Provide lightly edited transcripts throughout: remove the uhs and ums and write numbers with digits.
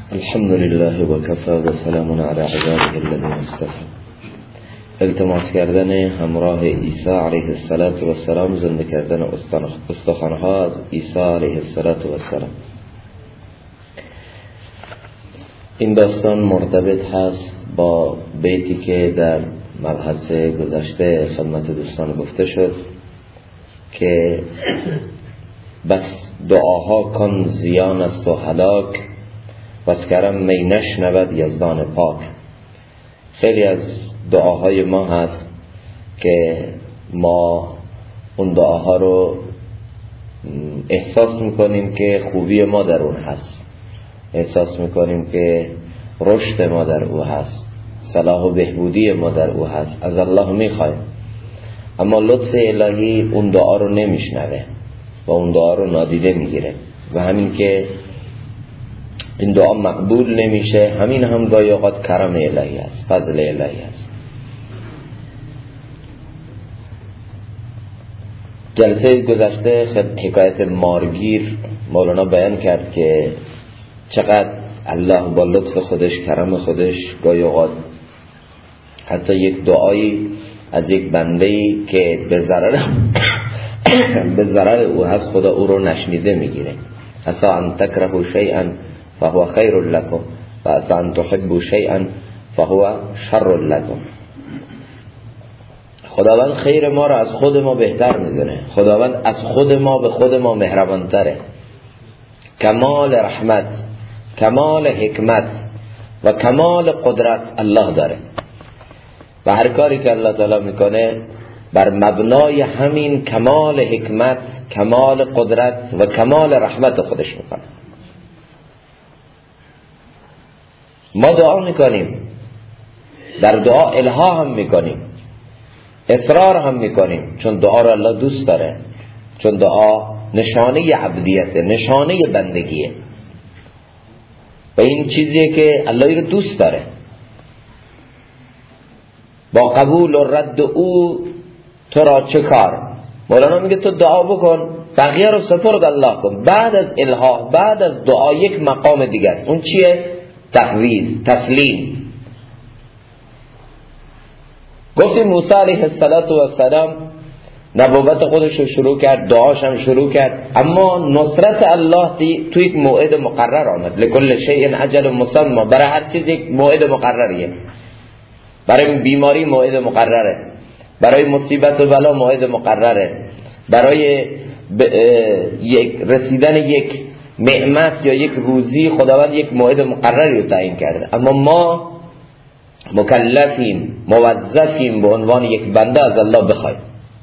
الحمد لله و کفى و سلام علی عباده الذین اصطفى. التماس کردن همراه عیسی علیه السلام، زنده کردن استخوان‌ها از عیسی علیه السلام. این داستان مرتبط هست با بیتی که در مبحث گذشته خدمت دوستان گفته شد که بس دعاها کن زیان است و هلاک، بس کرم می نشنود یزدان پاک. خیلی از دعاهای ما هست که ما اون دعاها رو احساس میکنیم که خوبی ما در اون هست، احساس میکنیم که رشد ما در او هست، صلاح و بهبودی ما در او هست، از الله میخوایم، اما لطف الهی اون دعا رو نمیشنوه و اون دعا رو نادیده میگیره و همین که این دعا مقبول نمیشه، همین هم گاهی اوقات کرم الهی است، فضل الهی است. جلسه گذشته حکایت مارگیر مولانا بیان کرد که چقدر الله با لطف خودش، کرم خودش، گاهی اوقات حتی یک دعایی از یک بنده‌ای که به ضرر او هست، خدا او رو نشنیده میگیره. عسى ان تکرهوا شیئا فهو خیر لكم و عسى ان تحبوا شیئا فهو شر لكم. خداوند خیر ما را از خود ما بهتر میدونه، خداوند از خود ما به خود ما مهربان تره. کمال رحمت، کمال حکمت و کمال قدرت الله داره و هر کاری که الله تعالی میکنه بر مبنای همین کمال حکمت، کمال قدرت و کمال رحمت خودش میکنه. ما دعا میکنیم، در دعا الها هم میکنیم، اصرار هم میکنیم، چون دعا رو الله دوست داره، چون دعا نشانه عبدیته، نشانه بندگیه و این چیزیه که الله رو دوست داره. با قبول و رد او تو را چه کار؟ مولانا میگه تو دعا بکن، بقیه رو سپرد الله کن. بعد از الها، بعد از دعا یک مقام دیگه است. اون چیه؟ تفویض، تسلیم. گفتیم موسی علیه السلام نبوت خودش رو شروع کرد، دعاش هم شروع کرد، اما نصرت الله تو یک موعد مقرر آمد. لکل شیء اجل مسمى، برای هر چیز یک موعد مقرریه. برای بیماری موعد مقرره، برای مصیبت و بلا موعد مقرره، برای رسیدن یک نعمت یا یک روزی خداوند یک موعد مقرری رو تعیین کرده. اما ما مکلفیم، موظفیم به عنوان یک بنده از الله بخوایم.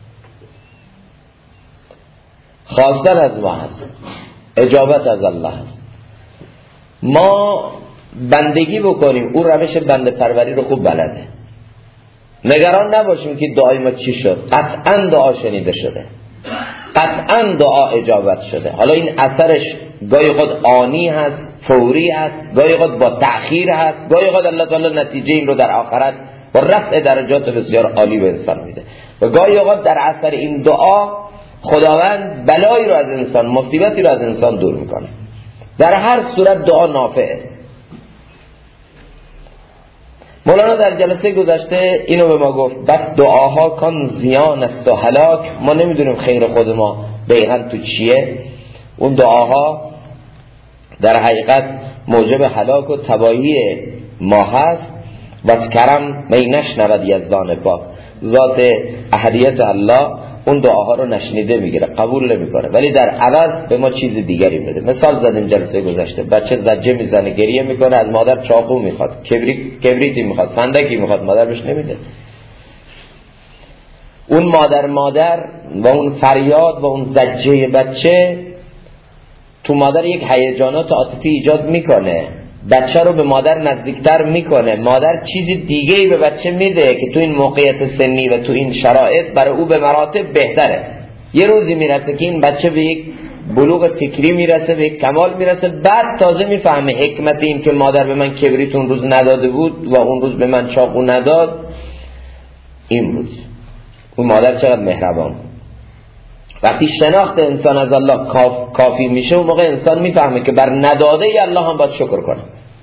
خواستن از ما هست، اجابت از الله هست. ما بندگی بکنیم، او روش بنده پروری رو خوب بلده. نگران نباشیم که دعای ما چی شد، قطعا دعا شنیده شده، قطعا دعا اجابت شده. حالا این اثرش گاهی خود آنی هست، فوری هست، گاهی خود با تأخیر هست، گاهی خود الله تعالی نتیجه این رو در آخرت با رفع درجات بسیار عالی به انسان میده و گاهی اوقات در اثر این دعا خداوند بلایی رو از انسان، مصیبتی رو از انسان دور میکنه. در هر صورت دعا نافعه. مولانا در جلسه گذشته اینو به ما گفت، بس دعاها کن زیان است و هلاک. ما نمیدونیم خیر خود ما دقیقاً تو چیه. اون دعاها در حقیقت موجب هلاک و تباهی ما هست. بس کرم می نشنود یزدان پاک، ذات احدیت الله اون دعاها رو نشنیده میگیره، قبول نمیکنه، ولی در عوض به ما چیز دیگری میده. مثال زدیم جلسه گذشته، بچه زجه میزنه، گریه میکنه، از مادر چاقو میخواد، کبریتی میخواد، فندکی میخواد، مادر بهش نمیده. اون مادر و اون فریاد و اون زجه بچه تو مادر یک هیجانات عاطفی ایجاد میکنه، بچه رو به مادر نزدیکتر میکنه. مادر چیزی دیگه‌ای به بچه میده که تو این موقعیت سنی و تو این شرایط برای او به مراتب بهتره. یه روزی میرسه که این بچه به یک بلوغ فکری میرسه، به یک کمال میرسه، بعد تازه میفهمه حکمت این که مادر به من کبریت اون روز نداده بود و اون روز به من چاقو نداد این بود. اون مادر چقدر مهربان بود. وقتی شناخت انسان از الله کافی میشه، اون موقع انسان میفهمه که بر نداده ای الله هم باید شکر کنه.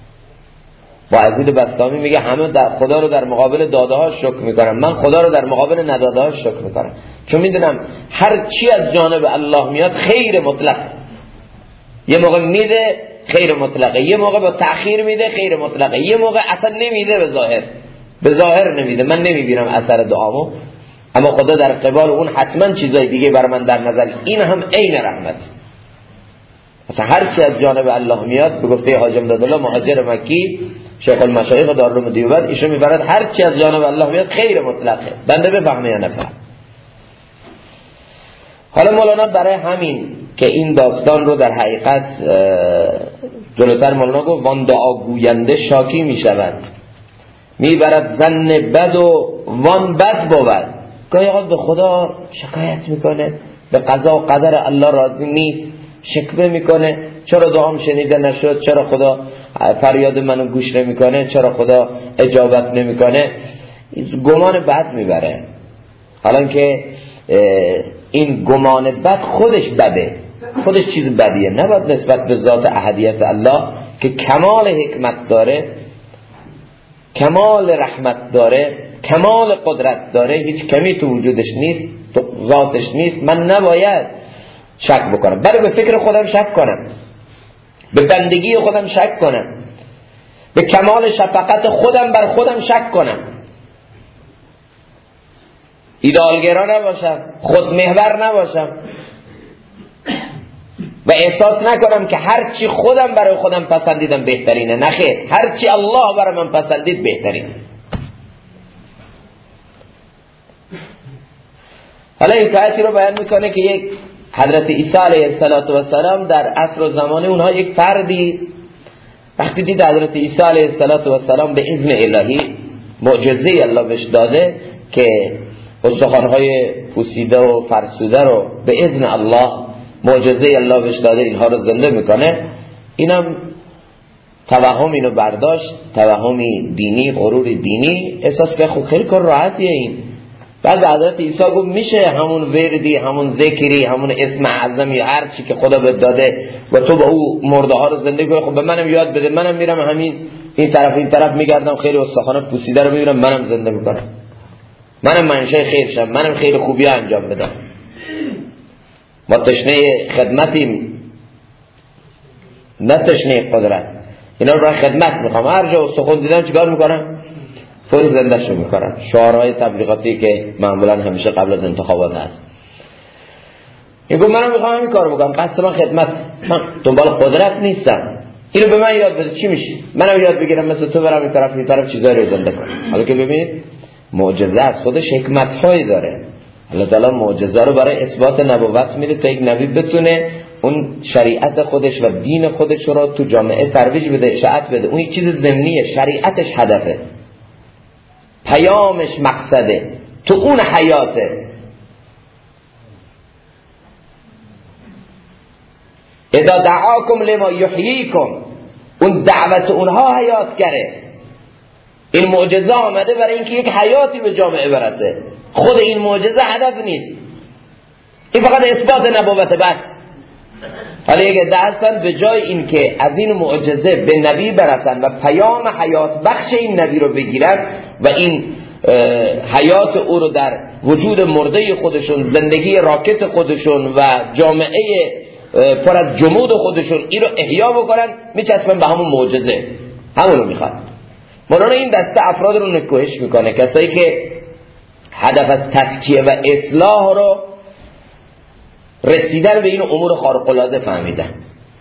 باعزید بسطامی میگه همه در خدا رو در مقابل داده ها شکر میکنم، من خدا رو در مقابل نداده ها شکر میکنم، چون میدونم هر چی از جانب الله میاد خیر مطلقه. یه موقع میده خیر مطلقه، یه موقع با تأخیر میده خیر مطلقه، یه موقع اصلا نمیده به ظاهر نمیده، من نمیبینم اثر دعامو، اما خدا در قبال اون حتما چیزای دیگه بر من در نظر. این هم عین رحمت. مثلا هر چی از جانب الله میاد، به گفته حاج امدادالله مهاجر مکی شیخ المشایخ دارالعلوم دیوبند، ایشون میبرد هر چی از جانب الله میاد خیر مطلقه، بنده بفهمه یا نفهم. حالا مولانا برای همین که این داستان رو در حقیقت جلوتر مولانا گفت وان دعا گوینده شاکی میشود، میبرد ظن بد و وان بد بود. گاهی اوقات به خدا شکایت میکنه، به قضا و قدر الله راضی نیست، شکوه میکنه چرا دعام شنیده نشد، چرا خدا فریاد منو گوش نمیکنه، چرا خدا اجابت نمیکنه، گمان بد میبره. حالا که این گمان بد خودش بده، خودش چیز بدیه، نباید نسبت به ذات احدیت الله که کمال حکمت داره، کمال رحمت داره، کمال قدرت داره، هیچ کمی تو وجودش نیست، تو ذاتش نیست، من نباید شک بکنم، بلکه به فکر خودم شک کنم، به بندگی خودم شک کنم، به کمال شفقت خودم بر خودم شک کنم، ایدئالگرا نباشم، خودمحور نباشم و احساس نکنم که هر چی خودم برای خودم پسندیدم بهترینه. نه خیر، هر چی الله برای من پسندید بهترینه. حالا حکایتی رو بیان میکنه که یک حضرت عیسی علیه السلام در عصر و زمان اونها یک فردی وقتی دید حضرت عیسی علیه السلام به اذن الهی معجزه الله بهش داده که استخوان‌های پوسیده و فرسوده رو به اذن الله معجزه الله بهش داده اینها رو زنده میکنه، اینم توهم اینو برداشت، توهمی دینی، غرور دینی، احساس که خب خیلی کار راحتیه این. بعد حضرت عیسی گفت میشه همون وردی، همون ذکری، همون اسم اعظمی، هر چی که خدا بهت داده و تو با او مرده ها رو زنده کنی، خب به منم یاد بده، منم میرم همین این طرف میگردم، خیلی استخوان پوسیده رو میبینم، منم زنده میکنم، منم منشه خیر شم، منم خیر خوبی انجام بدم. ما تشنه خدمتیم، نه تشنه قدرت. اینا رو خدمت میخوام، هر جا استخوان دیدم چیکار میکنم؟ فوری زنده شو میکنم. شعارهای تبلیغاتی که معمولا همیشه قبل از انتخابات هست. این گفت منم میخوام همین کارو بکنم، قصد من خدمت، من دنبال قدرت نیستم. اینو به من یاد بده، چی میشه؟ منم یاد بگیرم مثل تو برم این طرف چیزایی رو زنده کنم. حالا که ببینید معجزه از خودش حکمت‌هایی داره. الله تعالی معجزه رو برای اثبات نبوت میده تا یک نبی بتونه اون شریعت خودش و دین خودش رو تو جامعه ترویج بده، اشاعت بده. اون یک چیز ضمنیه، شریعتش هدفه، پیامش مقصده، تو اون حیاته. اذا دعاکم لما یحییکم، اون دعوت اونها حیاتگره. این معجزه آمده برای اینکه یک حیاتی به جامعه برسه. خود این معجزه هدف نیست، این فقط اثبات نبوت بس. حالا یک دستن به جای اینکه از این معجزه به نبی برسن و پیام حیات بخش این نبی رو بگیرن و این حیات او رو در وجود مرده خودشون، زندگی راکت خودشون و جامعه پر از جمود خودشون این رو احیا بکنن، میچسبن به همون معجزه، همون رو میخواد. مولانا این دسته افراد رو نکوهش میکنه، کسایی که هدف از تزکیه و اصلاح رو رسیدن به این امور خارق‌العاده فهمیدن.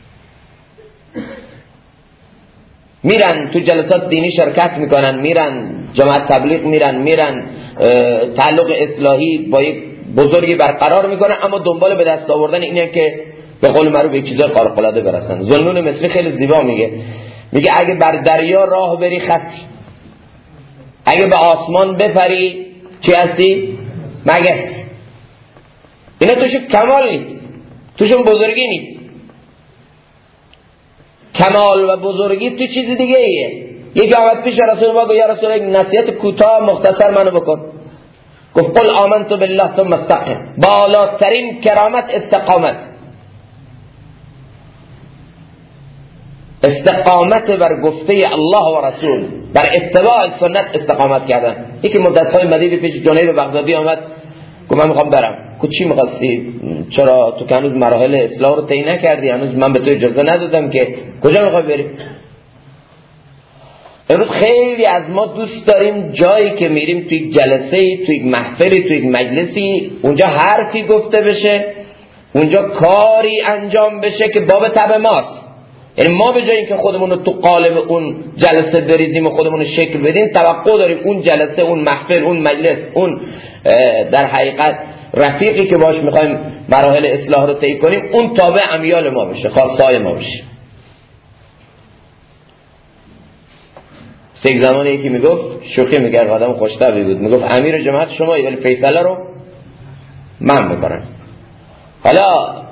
میرن تو جلسات دینی شرکت میکنن، میرن جماعت تبلیغ میرن تعلق اصلاحی با یک بزرگی برقرار میکنن، اما دنبال به دست آوردن اینه که به قول معروف به چیزای خارق‌العاده برسن. ذوالنون مصری خیلی زیبا میگه اگه بر دریا راه بری خسی، اگه به آسمان بپری چی هستی؟ مگس. اینا توشون کمال نیست، توشون بزرگی نیست. کمال و بزرگی تو چیز دیگه ایه. یکی آمد پیش رسول الله گفت یا رسول الله نصیحت کوتاه مختصر منو بکن. گفت قل آمنت بالله ثم استقم. بالاترین کرامت استقامت. استقامت بر گفته الله و رسول، بر اتباع سنت استقامت کردن. یکی مدت‌های مدیدی پیش جنید بغدادی آمد گفت من میخوام برم. گفت چی میخواستی؟ چرا تو که هنوز مراحل اصلاح رو طی نکردی؟ هنوز من به تو اجازه ندادم که. کجا میخوای بری؟ امروز خیلی از ما دوست داریم جایی که میریم توی یک جلسه‌ای، توی یک محفلی، توی یک مجلسی، اونجا حرفی گفته بشه، اونجا کاری انجام بشه که باب طبع ماست. یعنی ما به جای اینکه خودمون رو تو قالب اون جلسه بریزیم و خودمون رو شکل بدیم، توقع داریم اون جلسه، اون محفل، اون مجلس، اون در حقیقت رفیقی که باش میخوایم مراحل اصلاح رو طی کنیم، اون تابع امیال ما بشه، خواستهای ما بشه. یک زمانی یکی میگفت، شوخی میکرد، آدم خوش‌طبعی بود، میگفت امیر جماعت شمایی ولی فیصله رو من میکنم. حالا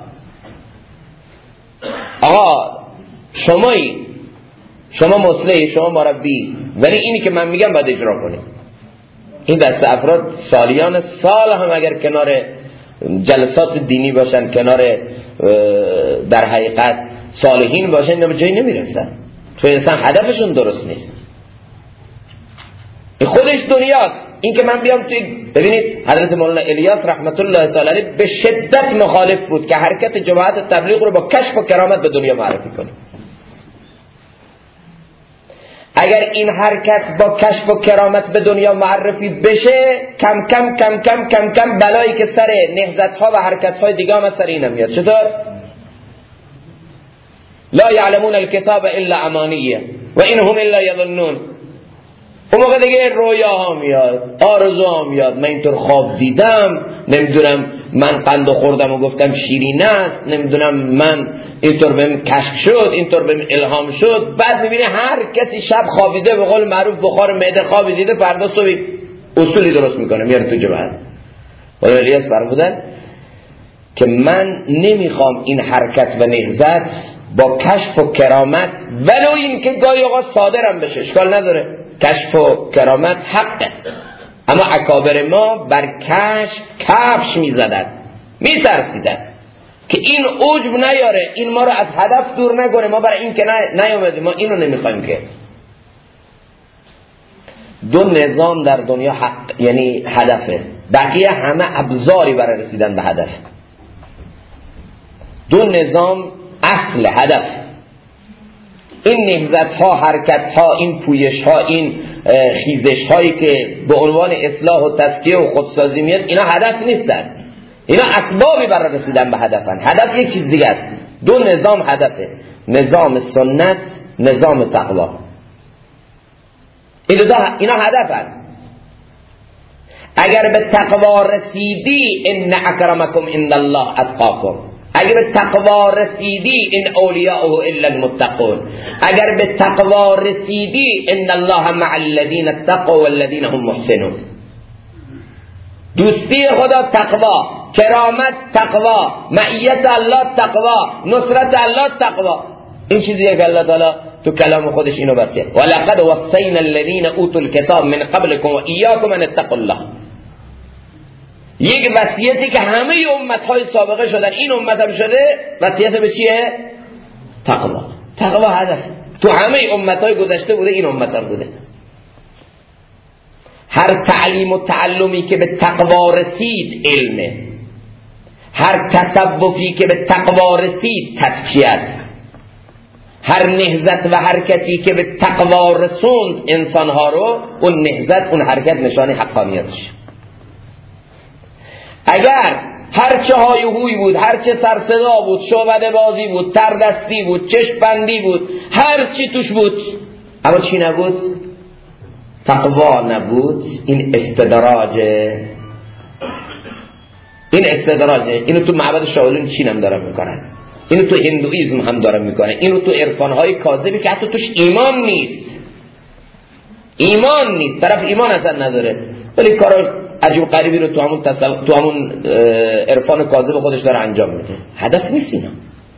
آقا شمایی، شما مصلحی، شما مربی، ولی اینی که من میگم باید اجرا کنیم. این دست افراد سالیان سال هم اگر کنار جلسات دینی باشن، کنار در حقیقت صالحین باشن، اینا به جایی نمیرسن. تو انسان هدفشون درست نیست. این خودش دنیاست. این که من بیام توی، ببینید حضرت مولانا الیاس رحمت الله تعالی علیه به شدت مخالف بود که حرکت جماعت تبلیغ رو با کشف و کرامت به دنیا معرفی کنه. اگر این حرکت با کشف و کرامت به دنیا معرفی بشه، کم کم کم کم کم کم بلایی که سر نهضت‌ها و حرکت‌های دیگه هم سر اینم میاد. چطور؟ لا یعلمون الکتاب الا امانیه و اینهم الا یظنون. اون موقع دیگه رویاها میاد، آرزوها میاد، من اینطور خواب دیدم، نمیدونم من قند خوردم و گفتم شیرین است، نمیدونم من اینطور بهم کشف شد، اینطور بهم الهام شد. بعد میبینی هر کسی شب خوابیده، به قول معروف بخار معده خوابی دیده، فردا صبح اصولی درست میکنه میاره تو جماعت. ولی الیاس فرمودن که من نمیخوام این حرکت و نهضت با کشف و کرامت، ولو این که گاهی اوقات صادرم بشه، اشکال نداره، کشف و کرامت حقه، اما اکابر ما بر کشف کفش میزدن، میترسیدن که این عجب نیاره، این ما رو از هدف دور نکنه. ما برای این که نیامدیم، ما اینو نمیخوایم. که دو نظام در دنیا حق، یعنی هدفه، بقیه همه ابزاری برای رسیدن به هدف. دو نظام اصل هدف. این نهضت ها، حرکت ها، این پویش ها، این خیزش هایی که به عنوان اصلاح و تزکیه و خودسازی میاد، اینا هدف نیستن، اینا اسبابی برای رسیدن به هدفن. هدف یک چیز دیگه است. دو نظام هدفه، نظام سنت، نظام تقوا. اینا هدفن. اگر به تقوا رسیدی، ان اکرمکم عند الله اتقاکم. اگر به تقوا رسیدی، ان اولیاءه الا المتقون. اگر به تقوا رسیدی، ان الله مع الذین اتقوا والذین هم محسنون. دوستی خدا تقوا، کرامت تقوا، معیت الله تقوا، نصرت الله تقوا. این چیزیه که الله تعالی تو کلام خودش اینو بسیه. ولقد وصینا الذین اوتوا الکتاب من قبلکم و ایاکم ان اتقوا الله. یک وصیتی که همه امتهای سابقه شدن، این امت هم شده، وصیت به چیه؟ تقوا. تقوا هدف تو همه امتهای گذشته بوده، این امت هم بوده. هر تعلیم و تعلمی که به تقوا رسید علمه، هر تصوفی که به تقوا رسید تزکیه است، هر نهضت و حرکتی که به تقوا رسوند انسانها رو، اون نهضت، اون حرکت نشانه حقانیتش. اگر هرچه های هوی بود، هرچه سرصدا بود، شعبده بازی بود، تردستی بود، چشم بندی بود، هرچی توش بود، اما چی نبود؟ تقوا نبود. این استدراجه. اینو تو معبد شاولین چین هم دارن میکنن، اینو تو هندویزم هم دارن میکنن، اینو تو عرفانهای کاذبی که حتی توش ایمان نیست، طرف ایمان اصلا نداره، ولی کار عجیب غریبی رو تو همون عرفان کاذب خودش داره انجام میده. هدف نیست اینا.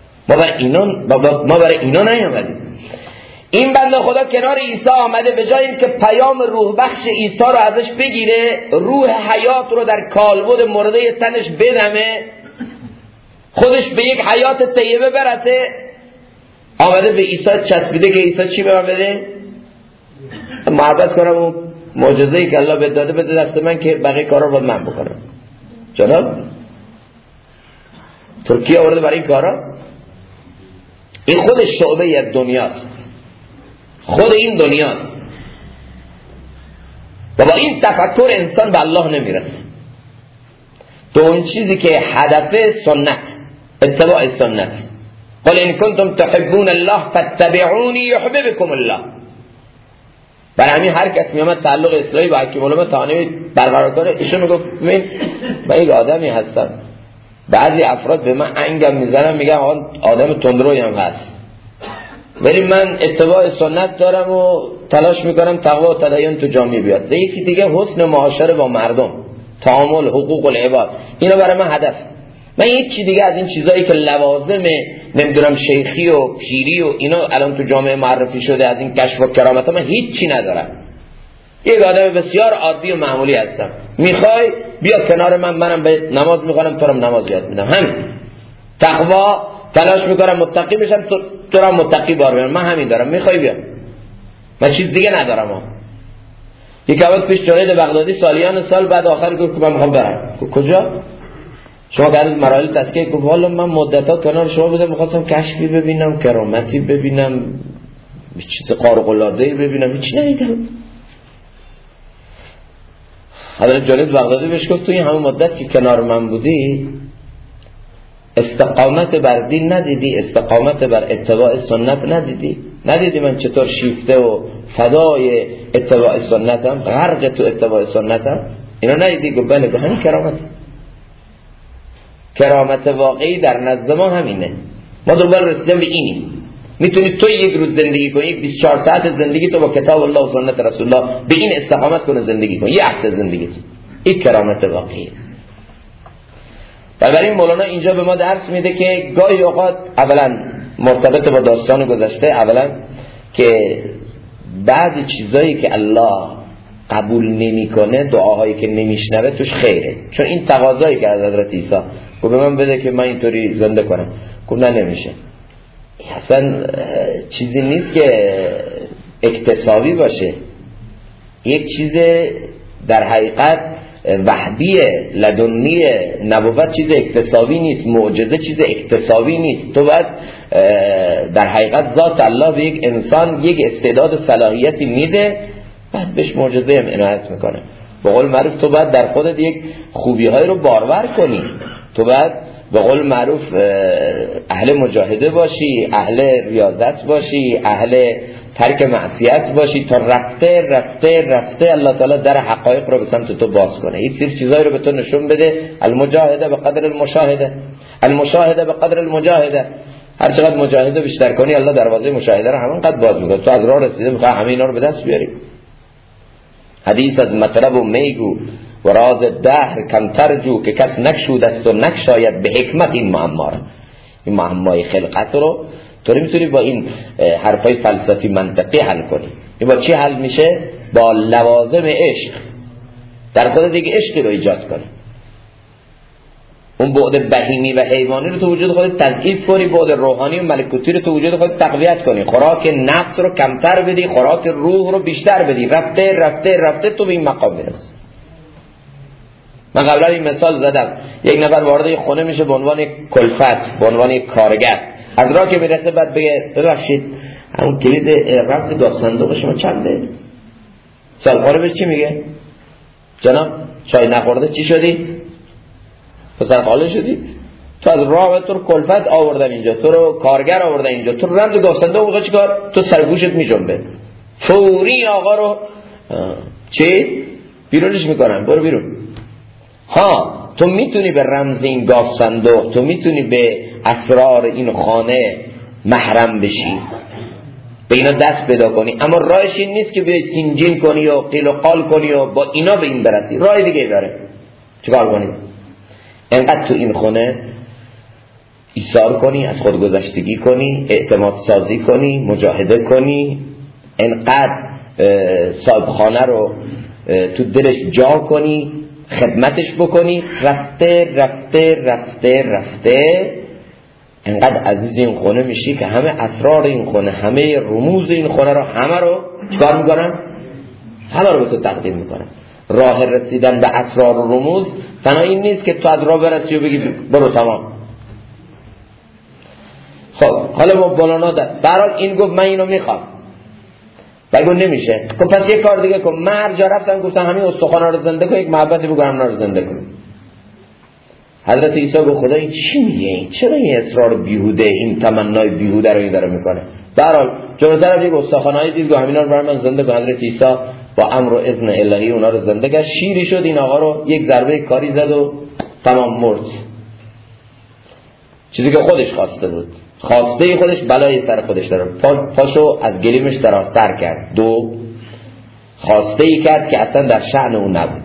ما برای اینا نیامدیم. این بنده خدا کنار عیسی آمده، به جای اینکه پیام روح بخش عیسی رو ازش بگیره، روح حیات رو در کالبد مرده تنش بدمه، خودش به یک حیات طیبه برسه، آمده به عیسی چسبیده که عیسی چی به من بده؟ محبت کنم اون معجزه‌ای که الله بهت داده بده دست من که بقیه کارا رو من بکنم. جناب ترکیه آورده برای این کارا. این خود شعبه از دنیاست، خود این دنیاست و با این تفکر انسان به الله نمیرسه. تو اون چیزی که هدف سنت، اتباع سنت. قل ان کنتم تحبون الله فاتبعونی یحببکم الله. برای همین هر کس میامد تعلق اصلاحی با حکیم علما تانوی برقرار کنه، ایشون میگفت من یک آدمی هستم، بعضی افراد به من انگم میزنن میگن آدم تندروی هم هست، ولی من اتباع سنت دارم و تلاش میکنم تقوا و تدین تو جامعه بیاد. یکی دیگه حسن معاشره با مردم، تعامل، حقوق العباد، اینا برای من هدف. من هیچ دیگه از این چیزایی که لوازم نمیدونم شیخی و پیری و اینا الان تو جامعه معرفی شده، از این کشف و کرامت، من هیچی ندارم. یک آدم بسیار عادی و معمولی هستم. میخوای بیا کنار منم به نماز میخوانم، تو رو نماز یاد میدم. همین تقوا، تلاش میکنم متقی بشم، تو رو متقی بار بیارم. من همین دارم. میخوای بیا، من چیز دیگه ندارم. یک وقت پیش جنید بغدادی سالیان سال بعد آخر گفت که من میخوام برم. کجا؟ شما در مراحل تزکیه گفت والا من مدت‌ها کنار شما بودم، میخواستم کشفی ببینم، کرامتی ببینم، چیز خارق العاده ببینم، هیچ ندیدم. حضرت جنید بغدادی بهش گفت تو این همون مدت که کنار من بودی استقامت بر دین ندیدی، استقامت بر اتباع سنت ندیدی من چطور شیفته و فدای اتباع سنتم، غرق تو اتباع سنتم، اینا ندیدی؟ گفت بله. به همین کرامت واقعی در نزد ما همینه. ما دوباره رسیدیم به اینیم. میتونی تو یک روز زندگی کنی، 24 ساعت زندگی تو با کتاب الله و سنت رسول الله به این استقامت کنه زندگی کن، یه هفته زندگی تو، این کرامت واقعیه. بنابراین مولانا اینجا به ما درس میده که گاهی اوقات اولا مرتبط با داستان گذشته، اولا که بعضی چیزایی که الله قبول نمیکنه، دعاهایی که نمیشنوه توش خیره. چون این تقاضایی که از حضرت عیسی گفت به من بده که من اینطوری زنده کنم، گفت نه نمیشه. اصلا چیزی نیست که اکتسابی باشه، یک چیز در حقیقت وحدیه، لدنیه. نبوت چیز اکتسابی نیست، معجزه چیز اکتسابی نیست. تو باید در حقیقت ذات الله به یک انسان یک استعداد صلاحیتی میده، بعد بهش معجزه هم عنایت میکنه. به قول معروف تو باید در خودت یک خوبی های رو بارور کنی، تو باید به قول معروف اهل مجاهده باشی، اهل ریاضت باشی، اهل ترک معصیت باشی، تا رفته رفته رفته الله تعالی در حقایق رو به سمت تو باز کنه. این سری چیزایی رو به تو نشون بده. المجاهده به قدر المشاهده، المشاهده به قدر المجاهده. هر چقدر مجاهده بیشتر کنی الله دروازه مشاهده رو همونقدر باز میکنه. تو از راه رسیده میخوای همه اینا رو به دست بیاری. حدیث از مطلب و میگو و راز دهر کمتر جو که کس نکشود است و نکشاید به حکمت این معما. این معمای خلقت رو تو میتونی با این حرفای فلسفی منطقی حل کنی. این با چی حل میشه؟ با لوازم عشق. در خودت دیگه عشقی رو ایجاد کنی، اون بعد بهیمی و حیوانی رو تو وجود خودت تضعیف کنی، بعد روحانی و ملکوتی رو تو وجود خودت تقویت کنی، خوراک نفس رو کمتر بدی، خوراک روح رو بیشتر بدی. رفته رفته رفته تو به این مقام میرسی. من قبلا این مثال زدم، یک نفر وارد یک خونه میشه به عنوان کلفت، به عنوان کارگر، از راه که میرسه بعد بگه ببخشید همون کلید رمز گاف صندوق شما چنده؟ سالخوره بهش چی میگه؟ جناب چای نخورده چی شدی؟ پسر خاله شدی؟ تو از راه تو رو کلفت آوردن اینجا، تو رو کارگر آوردن اینجا، تو رمز گاف صندوق موقع چی کار؟ تو سرگوشت میجنبه، فوری آقا رو چی؟ بیرونش میکنن، برو بیرون. ها تو میتونی به رمز این گاف صندوق، تو میتونی به اسرار این خانه محرم بشی، به اینا دست پیدا کنی، اما راهش این نیست که بیای سینجین کنی و قیل و قال کنی و با اینا به این برسی. راه دیگه داره. چیکار کنی؟ انقدر تو این خونه ایثار کنی، از خود گذشتگی کنی، اعتماد سازی کنی، مجاهده کنی، انقدر صاحب خانه رو تو دلش جا کنی، خدمتش بکنی. رفته رفته رفته رفته انقدر عزیز این خونه میشی که همه اسرار این خونه، همه رموز این خونه رو همه رو چیکار میکنن؟ همه رو به تو تقدیم میکنن. راه رسیدن به اسرار و رموز تنها این نیست که تو از راه برسی و بگی برو تمام. خب حالا ما مولانا برحال این گفت من اینو میخوام، بگو نمیشه. خب پس یک کار دیگه کن. من هر جا رفتم گفتم همین استخوانا رو زنده کن، یک محبتی بگو همنا رو زنده کن. حضرت عیسی گفت خدای چی میگه؟ چرا این اصرار بیهوده، این تمنای بیهوده رو این داره میکنه؟ برحال جلوتر یک استخوانایی دید گفت همینا رو برای من زنده کن. حضرت عیسی با امر و اذن الهی اونا رو زنده کرد. شیری شد. این آقا رو یک ضربه کاری زد و تمام مرد. چیزی که خودش خواسته بود، خواسته خودش بلای سر خودش داره. پاشو از گلیمش درازتر کرد. دو خواسته ای کرد که اصلا در شأن اون نبود.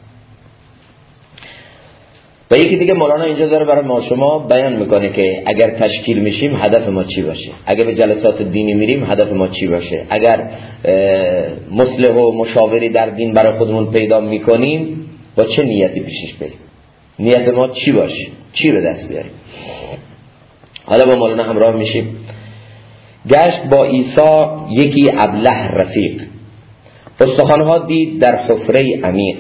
و یکی دیگه مولانا اینجا داره برای ما شما بیان میکنه که اگر تشکیل میشیم هدف ما چی باشه، اگر به جلسات دینی میریم هدف ما چی باشه، اگر مصلح و مشاوری در دین برای خودمون پیدا میکنیم با چه نیتی پیشش بریم، نیت ما چی باشه، چی به دست بیاریم. حالا با مولانا همراه میشیم. گشت با عیسی یکی ابله رفیق، استخوانها دید در حفره عمیق.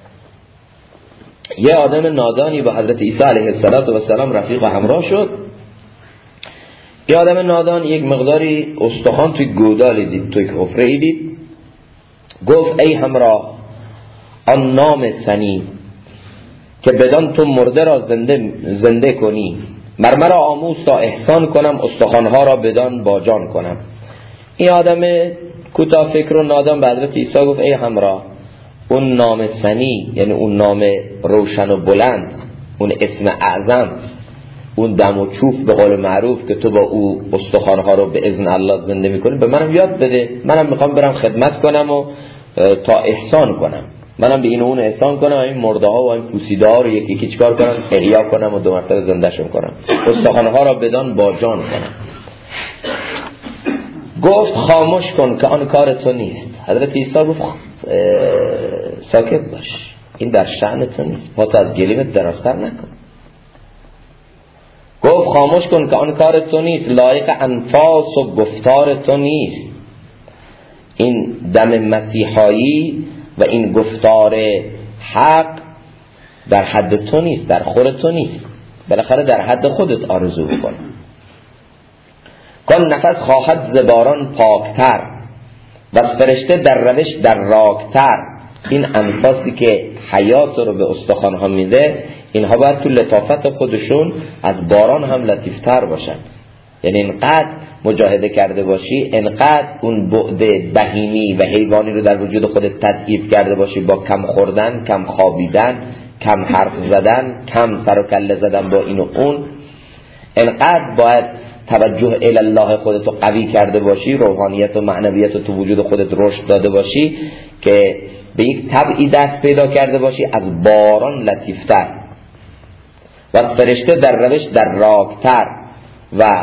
یه آدم نادانی با حضرت عیسی علیه السلام رفیق و همراه شد. یه آدم نادان یک مقداری استخوان توی گودالی دید، توی حفره دید. گفت ای همراه آن نام سنی که بدان تو مرده را زنده کنی، مرمر آموز تا احسان کنم، استخوانها را بدان با جان کنم. این آدم کوتاه فکر و نادان به حضرت عیسی گفت ای همراه، اون نام سنی یعنی اون نام روشن و بلند، اون اسم اعظم، اون دم و چوف به قول معروف که تو با او استخوانها رو به اذن الله زنده میکنی، به منم یاد بده. منم میخوام برم خدمت کنم و تا احسان کنم، منم به این و اون احسان کنم، این مرده ها و این پوسیده ها رو یکی یکی چیکار کنم، احیا کنم و 2 مرتبه زنده شون کنم، استخوانها را بدان با جان کنم. گفت خاموش کن که آن کار تو نیست. حضرت عیسی گفت ساکت باش، این در شأن تو نیست، پا تو از گلیمت درازتر نکن. گفت خاموش کن که آن کار تو نیست، لایق انفاس و گفتار تو نیست. این دم مسیحایی و این گفتار حق در حد تو نیست، در خور تو نیست، بالاخره در حد خودت آرزو بکن. کن نفس خواهد زباران پاکتر و فرشته در روش در راکتر. این انفاسی که حیات رو به استخوانها میده، اینها باید تو لطافت خودشون از باران هم لطیفتر باشن. یعنی اینقدر مجاهده کرده باشی، اینقدر اون بعد بهیمی و حیوانی رو در وجود خودت تضعیف کرده باشی با کم خوردن، کم خوابیدن، کم حرف زدن، کم سر و کله زدن با این و اون، اینقدر باید توجه الی الله خودتو قوی کرده باشی، روحانیت و معنویت تو وجود خودت رشد داده باشی که به یک طبعی دست پیدا کرده باشی از باران لطیفتر و از فرشته در روش در راکتر و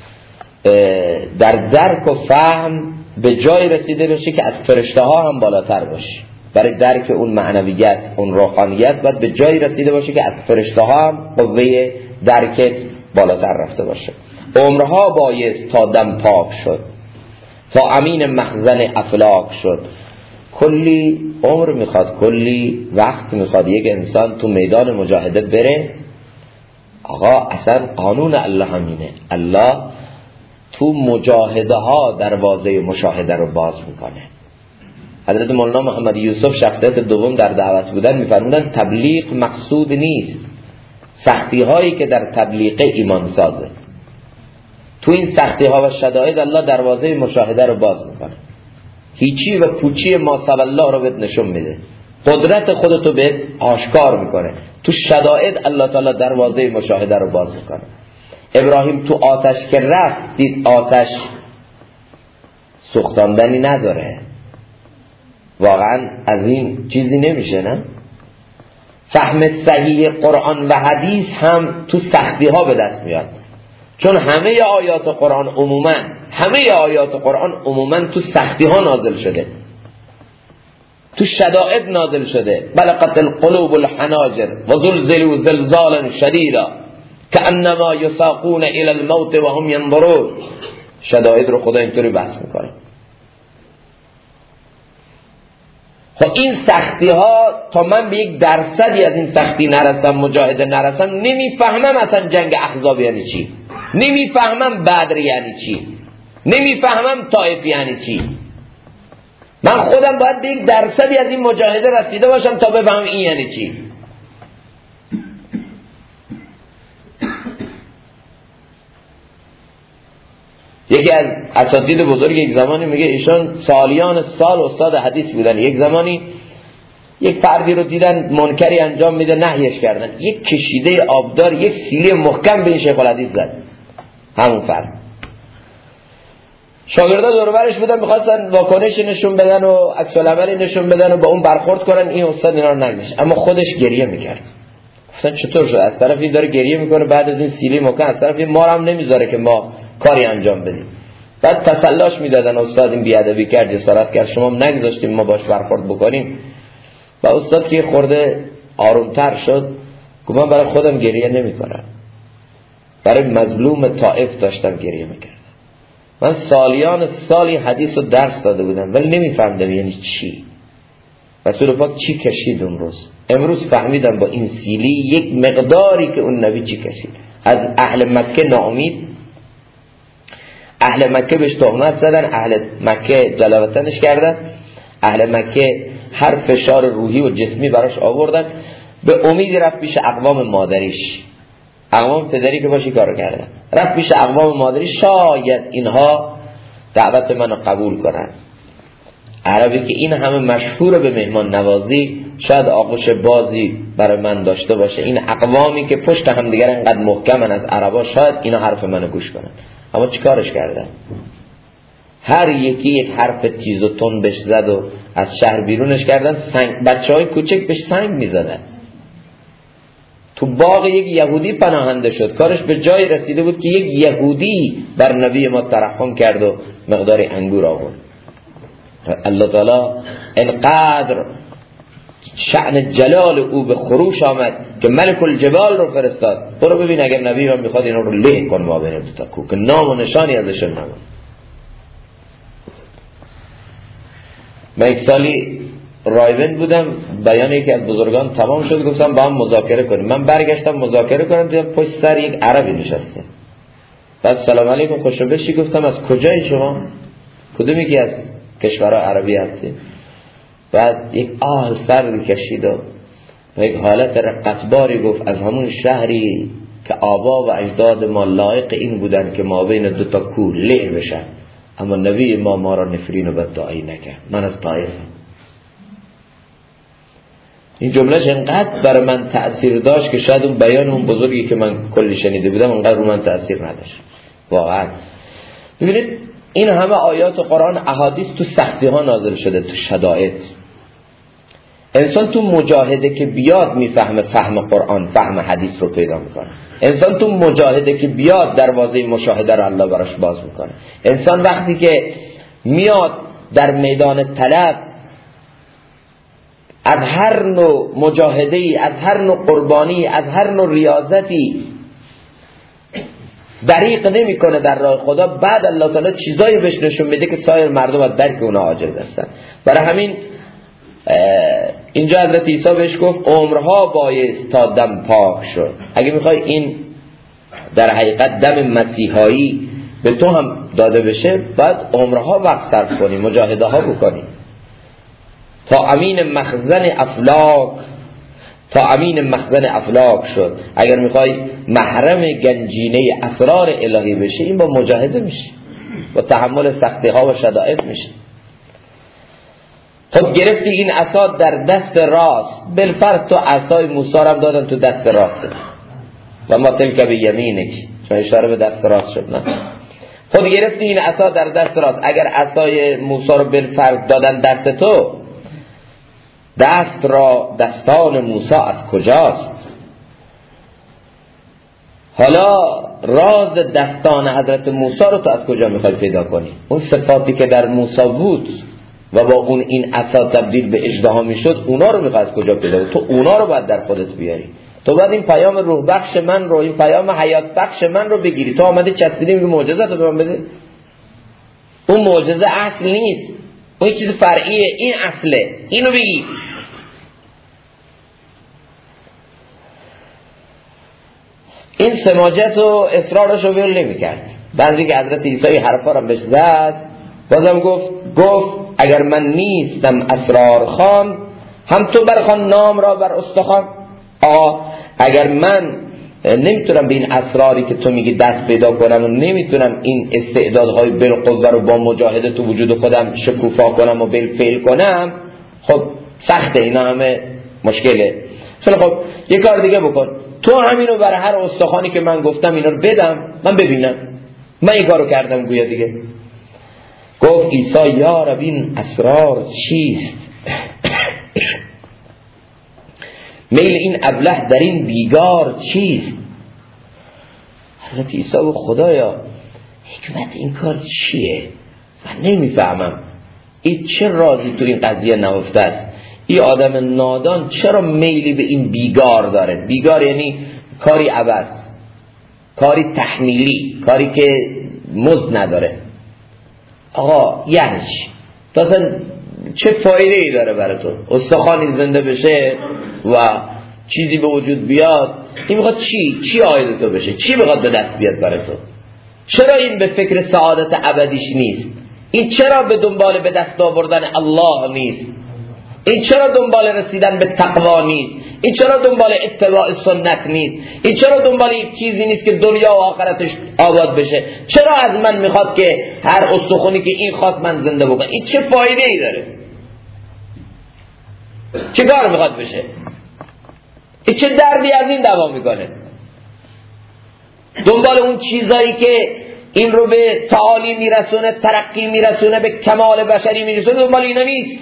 در درک و فهم به جای رسیده باشی که از فرشته ها هم بالاتر باشی. برای درک اون معنویت، اون روحانیت باید به جای رسیده باشی که از فرشته ها هم قوه درکت بالاتر رفته باشه. عمرها بایست تا دم پاک شد، تا امین مخزن افلاک شد. کلی عمر میخواد، کلی وقت میخواد یک انسان تو میدان مجاهدت بره. آقا اصلا قانون الله همینه، الله تو مجاهده ها دروازه مشاهده رو باز میکنه. حضرت مولانا محمد یوسف شخصیت دوم در دعوت بودن میفرمودن تبلیغ مقصود نیست، سختی هایی که در تبلیغ ایمان سازه. تو این سختی ها و شدائد الله دروازه مشاهده رو باز میکنه، هیچی و پوچی ما سب الله رو بهت نشون میده، قدرت خودتو بهت آشکار میکنه. تو شدائد الله تعالی دروازه مشاهده رو باز میکنه. ابراهیم تو آتش که رفت دید آتش سوختاندنی نداره. واقعا از این چیزی نمیشه، نه؟ فهم صحیح قرآن و حدیث هم تو سختی ها به دست میاد، چون همه آیات قرآن عموما تو سختی ها نازل شده، تو شدائد نازل شده. بلغت القلوب الحناجر و زلزلوا زلزالا شدیدا. کانما یساقون الی الموت و هم ینظرون. شدائد رو خدا اینطوری بحث میکنه. خب این سختی ها تا من به یک درصدی از این سختی نرسم، مجاهده نرسم، نمیفهمم اصلا جنگ احزاب یعنی چی، نمیفهمم بدر یعنی چی، نمیفهمم طائف یعنی چی. من خودم باید به یک درصدی از این مجاهده رسیده باشم تا بفهمم این یعنی چی. یکی از اساتید بزرگ یک زمانی میگه ایشان سالیان سال استاد حدیث بودن، یک زمانی یک فردی رو دیدن منکری انجام میده، نهیش کردن، یک کشیده آبدار یک سیلی محکم به این شیخ الحدیث زد. همون فرد شاگردا دور و برش بودن، می‌خواستن واکنش نشون بدن و عکس العملی نشون بدن و با اون برخورد کنن. این استاد اینا رو نگذاشت، اما خودش گریه میکرد. گفتن چطور شد؟ از طرفی داره گریه میکنه بعد از این سیلی محکم، از طرفی ما هم نمیذاره که ما کاری انجام بدیم. بعد تسلاش میدادن استاد این بیادبی کرد، جسارت کرد، شما نگذاشتیم ما باش برخورد بکنیم. و استاد که خورده آرومتر شد گفت من برای خودم گریه نمیکنم، برای مظلوم طائف داشتم گریه میکردم. من سالیان سالی حدیث رو درس داده بودم ولی نمیفهمدم یعنی چی. رسول پاک چی کشید امروز فهمیدم با این سیلی یک مقداری که اون نبی چی کشید. از اهل مکه ناامید، اهل مکه بهش تهمت زدن، اهل مکه جلاوطنش کردن، اهل مکه هر فشار روحی و جسمی براش آوردن. به امیدی رفت پیش اقوام مادریش، اقوام پدری که باشی کارو کردن، رفت پیش اقوام مادری شاید اینها دعوت منو قبول کنن. عربی که این همه مشهور به مهمان نوازی، شاید آغوش بازی برای من داشته باشه. این اقوامی که پشت هم دیگر اینقدر محکمن از عربا، شاید اینا حرف منو گوش کنن. اما چیکارش کردن؟ هر یکی یک حرف تیز و تند بهش زد و از شهر بیرونش کردن. بچهای کوچک بهش سنگ میزدن. تو باغ یک یهودی پناهنده شد. کارش به جای رسیده بود که یک یهودی بر نبی ما ترحم کرد و مقدار انگور آورد. الله تعالی انقدر شأن جلال او به خروش آمد که ملک الجبال رو فرستاد. برو ببین اگر نبی ما میخواد اینا رو له کن ما بین دو تا کوه که نام و نشانی ازشون نمون. من یک سالی رایوند بودم، بیان یکی از بزرگان تمام شد، گفتم با هم مذاکره کنیم. من برگشتم مذاکره کنم، دیدم پشت سر یک عربی نشسته. بعد سلام علیکم خوشو بشی، گفتم از کجای شما؟ کدوم یکی از کشورها عربی هستی؟ بعد یک آه سر کشید و یک حالت رقتباری گفت از همون شهری که آبا و اجداد ما لایق این بودن که ما بین دو تا کوه له بشن، اما نبی ما را نفرین و بددعایی نکرد. من از طائفم. این جملهش انقدر برای من تأثیر داشت که شاید اون بیان اون بزرگی که من کلی شنیده بودم انقدر رو من تأثیر نداشت. واقعا ببینید این همه آیات قرآن، احادیث تو سختی ها نازل شده، تو شدائد. انسان تو مجاهده که بیاد میفهمه، فهم قرآن، فهم حدیث رو پیدا میکنه. انسان تو مجاهده که بیاد دروازه مشاهده رو الله براش باز میکنه. انسان وقتی که میاد در میدان طلب، از هر نوع مجاهده‌ای، از هر نوع قربانی، از هر نوع ریاضتی دریغ نمیکنه در راه خدا، بعد الله تعالی چیزایی بهش نشون میده که سایر مردم از درک اونها عاجز هستن. برای همین اینجا حضرت عیسی بهش گفت عمرها بایست تا دم پاک شد. اگه میخوای این در حقیقت دم مسیحایی به تو هم داده بشه، باید عمرها وقت صرف کنی، مجاهده ها بکنی تا امین مخزن افلاک، تا امین مخزن افلاک شد. اگر میخوای محرم گنجینه اسرار الهی بشی، این با مجاهده میشه، با تحمل سختی ها و شدائد میشه. خب گرفتی این عصا در دست راست، بالفرض تو عصای موسی رو هم دادن تو دست راست و ما تلک بیمینک، چون اشاره به دست راست شد. نه خود گرفتی این عصا در دست راست. اگر عصای موسی رو بالفرض دادن دست تو، دست را دستان موسی از کجاست؟ حالا راز دستان حضرت موسی رو تو از کجا میخوای پیدا کنی؟ اون صفاتی که در موسی بود و با این عصا تبدیل به اژدها میشد، اونا رو میخوای از کجا پیدا کنی؟ تو اونا رو باید در خودت بیاری. تو باید این پیام روح بخش من رو، این پیام حیات بخش من رو بگیری. تو آمده چسبیدی میگه معجزه تو من بده. اون معجزه اصل نیست، اون چیز فرعیه، این اصله، اینو بگی. این سماجت و اصرارش رو ول نمی‌کرد. بعضی که حضرت عیسی حرفا رو بهش زد، بازم گفت اگر من نیستم اسرار خان، هم تو برخوان نام را بر استخوان. آقا اگر من نمیتونم به این اسراری که تو میگی دست پیدا کنم و نمیتونم این استعدادهای بالقوه رو با مجاهده تو وجود خودم شکوفا کنم و بالفعل کنم، خب سخته، اینا همه مشکله. خب یه کار دیگه بکن، تو همینو برای هر استخوانی که من گفتم اینا رو بدم، من ببینم. من این کارو کردم گویا دیگه. گفت عیسی یا رب این اسرار چیست؟ میل این ابله در این بیگار چیست؟ حضرت عیسی گفت خدایا حکمت این کار چیه؟ من نمیفهمم. این چه رازی تو این قضیه نهفته است؟ این آدم نادان چرا میلی به این بیگار داره؟ بیگار یعنی کاری عبث، کاری تحمیلی، کاری که مزد نداره. آقا یعنی تو اصلا چه فایده ای داره برای تو؟ استخوانی زنده بشه و چیزی به وجود بیاد، این میخواد چی آید تو بشه؟ چی میخواد به دست بیاد برای تو؟ چرا این به فکر سعادت ابدیش نیست؟ این چرا به دنبال به دست آوردن الله نیست؟ این چرا دنبال رسیدن به تقوا نیست؟ این چرا دنبال اتباع سنت نیست؟ این چرا دنبال یک چیزی نیست که دنیا و آخرتش آباد بشه؟ چرا از من میخواد که هر استخونی که این خواست من زنده بکنم؟ این چه فایده ای داره؟ چه کار میخواد بشه؟ این چه دردی از این دوا میکنه؟ دنبال اون چیزایی که این رو به تعالی میرسونه، ترقی میرسونه، به کمال بشری میرسونه، دنبال اینا نیست.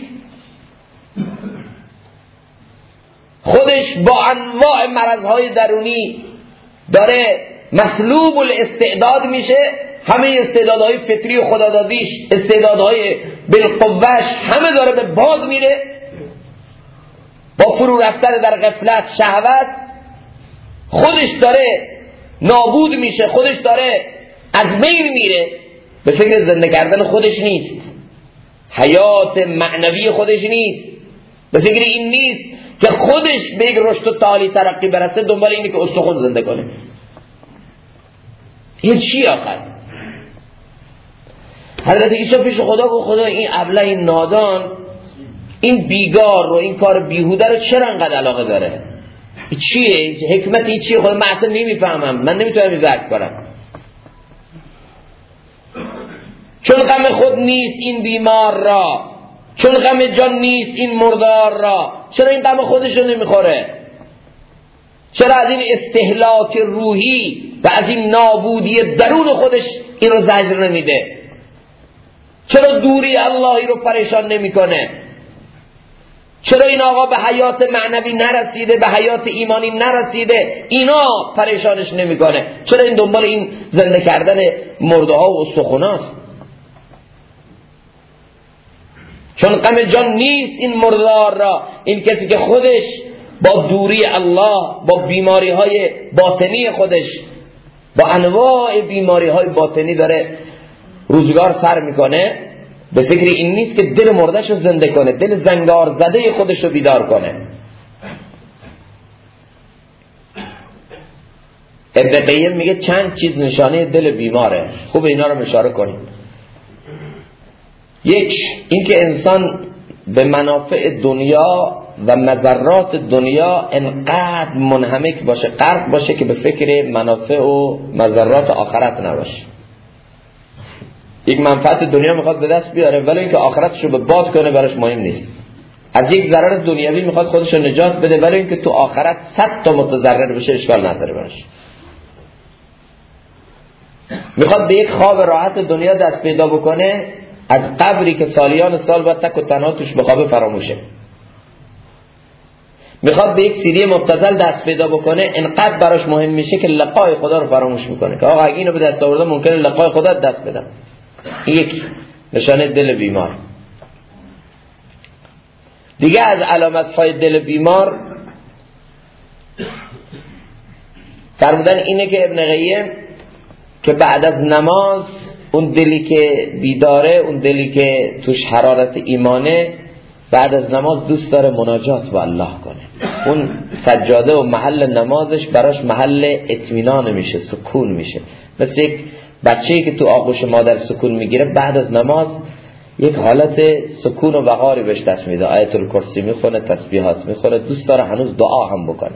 خودش با انواع مرضهای درونی داره مسلوب الاستعداد میشه. همه استعدادهای فطری و خدادادیش، استعدادهای بالقوهش همه داره به باد میره. با فرو رفتن در غفلت، شهوت، خودش داره نابود میشه، خودش داره از بین میره. به فکر زنده کردن خودش نیست، حیات معنوی خودش نیست، به فکر این نیست که خودش به یک رشد و تعالی ترقی برسه. دنبال اینه که استخوان زنده کنه. این چی آخر؟ حضرت عیسی پیش خدا گفت خدا این ابله، این نادان، این بیگار رو، این کار بیهوده رو چرا انقدر علاقه داره؟ این چیه؟ حکمت این چیه؟ خدا من اصلا نمیفهمم، من نمیتونم این درک کنم. چون غم خود نیست این بیمار را، چون غم جان نیست این مردار را. چرا این غم خودش رو نمیخوره؟ چرا از این استهلاک روحی و از این نابودی درون خودش این رو زجر نمیده؟ چرا دوری اللهی رو پریشان نمیکنه؟ چرا این آقا به حیات معنوی نرسیده، به حیات ایمانی نرسیده، اینا پریشانش نمیکنه؟ چرا این دنبال این زنده کردن مرده ها و استخوناست؟ چون غم جان نیست این مردار را. این کسی که خودش با دوری الله، با بیماری های باطنی خودش، با انواع بیماری های باطنی داره روزگار سر میکنه، به فکر این نیست که دل مردش رو زنده کنه، دل زنگار زده خودش رو بیدار کنه. ابن قیم میگه چند چیز نشانه دل بیماره، خوب اینا رو اشاره کنیم. یک، اینکه انسان به منافع دنیا و مضرات دنیا انقدر منهمک باشه، غرق باشه که به فکر منافع و مضرات آخرت نباشه. یک منفعت دنیا میخواد به دست بیاره ولی اینکه آخرتش رو به باد کنه براش مهم نیست. از یک ضرر دنیوی میخواد خودش رو نجات بده ولی اینکه تو آخرت 100 تا متضرر بشه اشکال نداره براش. میخواد به یک خواب راحت دنیا دست پیدا بکنه، از قبری که سالیان سال باید تک و تنها توش بخوابه فراموشه. میخواد به یک سیری مبتذل دست پیدا بکنه، انقدر براش مهم میشه که لقای خدا رو فراموش میکنه که آقا اگه اینو به دست آورده ممکنه لقای خدا دست بدم. یک نشانه دل بیمار. دیگه از علامت های دل بیمار فرمودن اینه که ابن قیم که بعد از نماز اون دلی که بیداره، اون دلی که توش حرارت ایمانه، بعد از نماز دوست داره مناجات با الله کنه. اون سجاده و محل نمازش براش محل اطمینان میشه، سکون میشه. مثل یک بچه‌ای که تو آغوش مادر سکون میگیره، بعد از نماز یک حالت سکون و وقاری بهش دست میده. آیت الکرسی میخونه، تسبیحات میخونه، دوست داره هنوز دعا هم بکنه.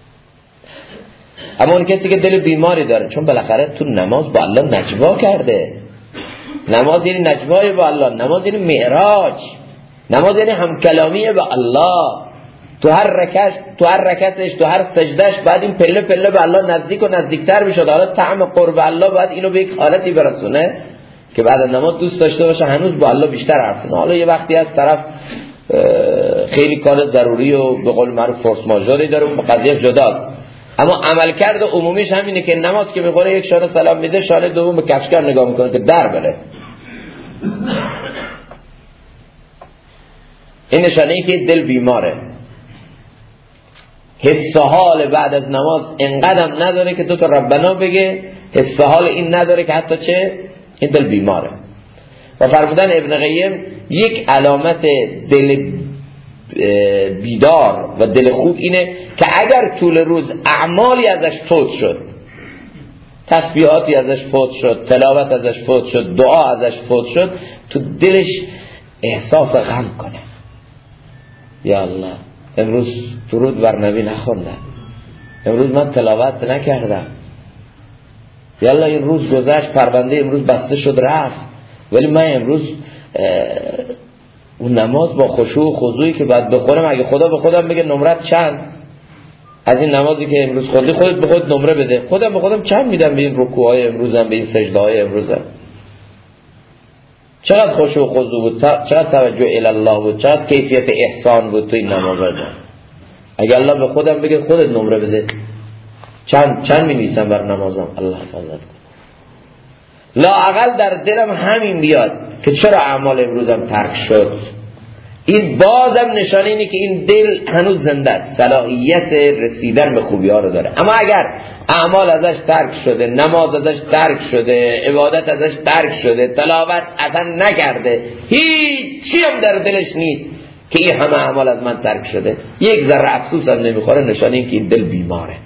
اما اون کسی که دل بیماری داره، چون بالاخره تو نماز با الله نجوا کرده. نماز یعنی نجوای با الله، نماز یعنی معراج، نماز یعنی همکلامی با الله. تو هر رکعتش، تو هر سجدهش بعد این پله پله به الله نزدیک و نزدیکتر میشد. حالا طعم قرب الله بعد اینو به یک حالتی برسونه که بعد از نماز دوست داشته باشه هنوز با الله بیشتر حرف کنه. حالا یه وقتی از طرف خیلی کار ضروری و به قول معروف فورس ماژوری داره، اون قضیه جداست. اما عملکرد عمومیش همینه که نماز که میخونه یک شانه سلام میده، شانه دوم به کفشگر نگاه میکنه که در بره. این نشانه ای که دل بیماره، حس حال بعد از نماز انقدر نداره که تو تا ربنا بگه، حس حال این نداره که حتی چه این دل بیماره. و فرمودن ابن قیم یک علامت دل بیدار و دل خوب اینه که اگر طول روز اعمالی ازش فوت شد، تسبیحاتی ازش فوت شد، تلاوت ازش فوت شد، دعا ازش فوت شد، تو دلش احساس غم کنه. یا الله امروز درود بر نبی نخوندم، امروز من تلاوت نکردم، یا الله این روز گذشت، پرونده امروز بسته شد رفت، ولی من امروز اون نماز با خشوع و خضوعی که بعد بخونم، اگه خدا به خودم بگه نمرت چند از این نمازی که امروز خوندی، خودت به خود نمره بده، خودم به خودم چند میدم به این رکوعهای امروزم، به این سجده‌های امروزم. چقدر خشوع و خضوع بود، چقدر توجه الی الله بود، چقدر کیفیت احسان بود تو این نمازها. اگه الله به خودم بگه خودت نمره بده، چند می‌نویسم بر نمازم، الله حفظت کن. لااقل در دلم همین بیاد که چرا اعمال امروزم ترک شد. این بازم نشانه اینه که این دل هنوز زنده است، صلاحیت رسیدن به خوبی ها رو داره. اما اگر اعمال ازش ترک شده، نماز ازش ترک شده، عبادت ازش ترک شده، تلاوت اصلا نکرده، هیچی هم در دلش نیست که این همه اعمال از من ترک شده، یک ذره افسوس هم نمیخوره، نشانه این که این دل بیماره.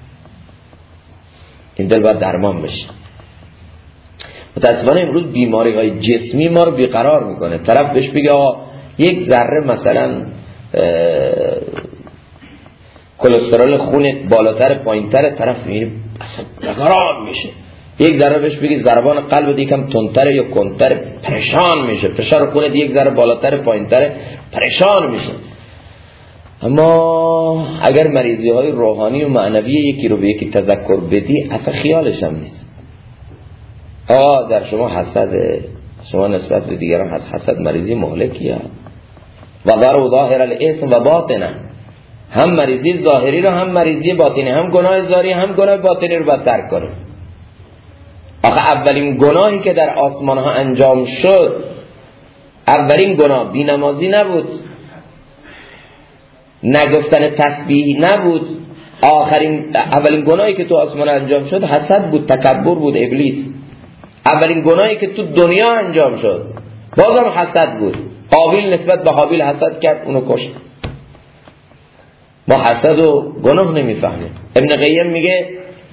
این دل باید درمان بشه. متاسفانه امروز بیماری های جسمی ما رو بیقرار میکنه. طرف بهش بگه آقا یک ذره مثلا کلسترول خونت بالاتر پایینتر، طرف میره اصلا بیقرار میشه. یک ذره بهش بگی ضربان قلبت یکم تندتر یا کندتر، پریشان میشه. فشار خونت یک ذره بالاتر پایینتر، پریشان میشه. اما اگر مریضی های روحانی و معنوی یکی رو به یکی تذکر بدی، اصلا خیالش هم نیست. آقا در شما حسد، شما نسبت به دیگران حسد مریضی مهلکیه. و ضرب ظاهر الاسم و باطنه، هم مریضی ظاهری رو هم مریضی باطنی، هم گناه ظاهری هم گناه باطنی رو باید ترک کنیم. آخه اولین گناهی که در آسمان ها انجام شد، اولین گناه بی‌نمازی نبود، نگفتن تسبیح نبود، اولین گناهی که تو آسمان انجام شد حسد بود، تکبر بود، ابلیس. اولین گناهی که تو دنیا انجام شد بازم حسد بود. قابیل نسبت به حابیل حسد کرد، اونو کشت. ما حسد و گناه نمیفهمیم. ابن قیم میگه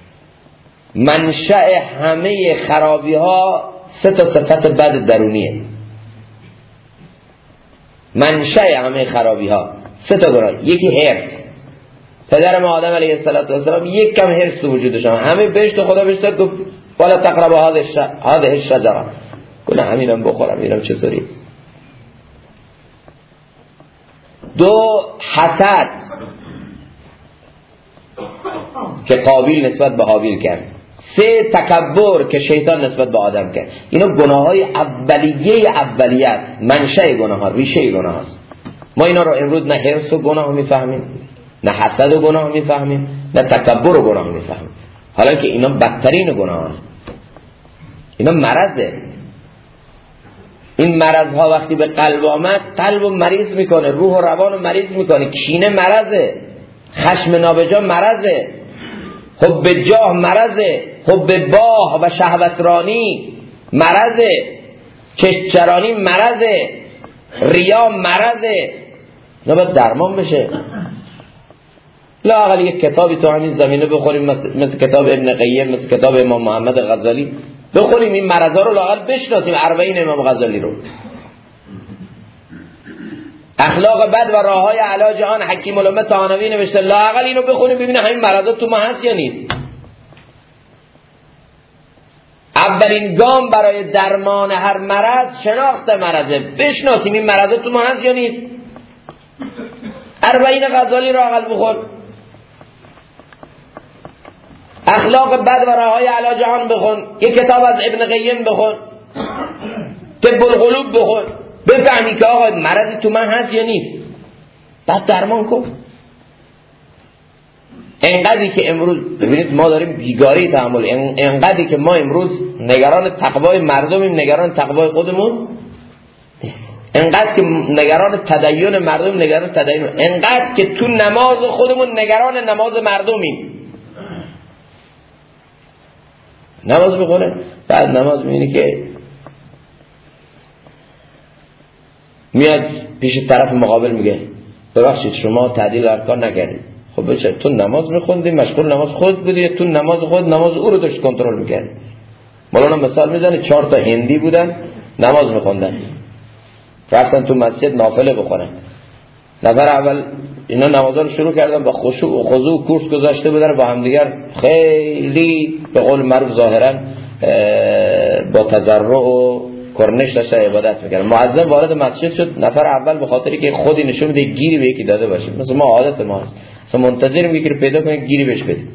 منشأ همه خرابی ها 3 صفت بد درونیه. منشأ همه خرابی ها 3 گناه. یکی حرص. پدر ما آدم علیه السلام یک کم حرص تو وجودش، همه بهشت خدا بهش داد، گفت والا تقرب هذه الشجره، کنه همینم بخورم، اینم چطوری. 2 حسد که قابیل نسبت به حابیل کرد. 3 تکبر که شیطان نسبت به آدم کرد. اینا گناه‌های اولیه است، منشأ گناه‌ها، ریشه گناه است. ما اینا رو امروز نه حرص و گناه میفهمیم، نه حسد و گناه میفهمیم، نه تکبر و گناه میفهمیم، حالا که اینا بدترین گناهان. اینا مرضه. این مرضها وقتی به قلب آمد، قلبو مریض میکنه، روح و روانو مریض میکنه. کینه مرضه، خشم نابجا مرضه، حب جاه مرضه، حب باه و شهوترانی مرضه، چشترانی مرضه، ریا مرضه، نباید درمان بشه. لااقل یک کتابی تو همین زمینه بخوریم، مثل کتاب ابن قیم، مثل کتاب امام محمد غزالی بخوریم، این مرضا رو لااقل بشناسیم. 40 امام غزالی رو، اخلاق بد و راههای علاج آن حکیم الامه طحاوی نوشته. لااقل اینو بخونیم ببینیم همین مرضا تو ما هست یا نیست. اولین گام برای درمان هر مرض شناخت مرضه، بشناسیم این مرضا تو ما هست یا نیست. 40 غزالی رو لااقل بخور، اخلاق بد و راههای علاج آن بخون، یک کتاب از ابن قیم بخون، طب القلوب بخون، بفهمی که آقا مرضی تو من هست یا نیست، بعد درمان کن. انقدری که امروز ببینید ما داریم بیگاری تحمل، انقدری که ما امروز نگران تقوای مردمیم، نگران تقوای خودمون نیست. انقدر که نگران تدین مردم، نگران تدین، انقدر که تو نماز خودمون نگران نماز مردمیم. نماز میخونه، بعد نماز میبینی که میاد پیش طرف مقابل میگه ببخشید شما تعدیل ارکان نکردید. خب بچه تو نماز میخوندی، مشغول نماز خود بودی، تو نماز خود نماز او رو داشت کنترل میکردی. مولانا مثال میزنه 4 تا هندی بودن نماز میخوندن، رفتن تو مسجد نافله بخونن. نفر اول اینا نمازها رو شروع کردن با خشوع و خضوع، کورس گذاشته بودن با همدیگر، خیلی به قول معروف ظاهرا با تضرع و کرنش داشته عبادت میکردن. مؤذن وارد مسجد شد، نفر اول به خاطری که خودی نشون بده گیری به یکی داده باشه، مثل ما عادت ما هست، مثلا منتظریم یکی رو پیدا کنیم گیری بهش بده.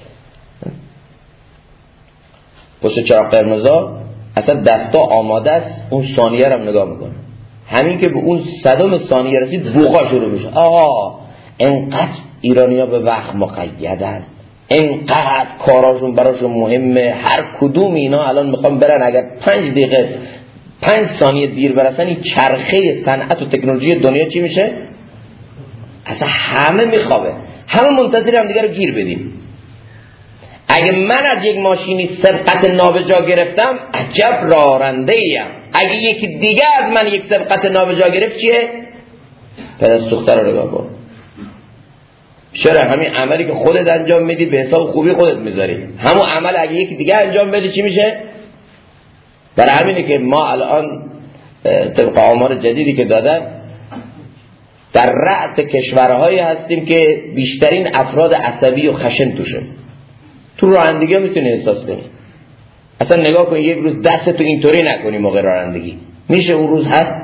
پشت چراغ قرمزا اصلا دستا آماده است، اون ثانیه رو هم نگاه میکنه، همین که به اون 100م ثانیه رسید بوقا شروع میشه. آقا انقدر ایرانی‌ها به وقت مقیدن، انقدر کاراشون براشون مهمه، هر کدوم اینا الان میخوام برن اگر 5 دقیقه 5 ثانیه دیر برسن این چرخه صنعت و تکنولوژی دنیا چی میشه؟ اصلا همه میخوابه، همه منتظر هم دیگه رو گیر بدیم. اگه من از یک ماشینی سبقت نابجا گرفتم عجب راننده ایم، اگه یکی دیگه از من یک سبقت نابجا گرفت چیه؟ پدر دختر رو نگاه کن، چرا همین عملی که خودت انجام میدی به حساب خوبی خودت میذاری، همون عمل اگه یکی دیگه انجام بده چی میشه؟ برای همینه که ما الان طبق آمار جدیدی که دادن در رأس کشورهایی هستیم که بیشترین افراد عصبی و خشن توشه. تو رانندگی میتونی احساس کنی، اصلا نگاه کن یک روز دستتو اینطوری نکنی موقع رانندگی، میشه اون روز هست؟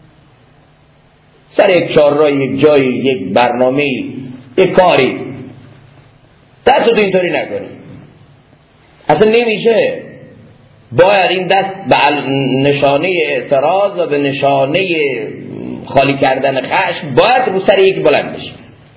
سر یک چهارراه، یک جایی، یک برنامه، یک کاری دستتو اینطوری نکنی، اصلا نمیشه. باید این دست به نشانه اعتراض و به نشانه خالی کردن خشم باید رو سر یک بلند بشه.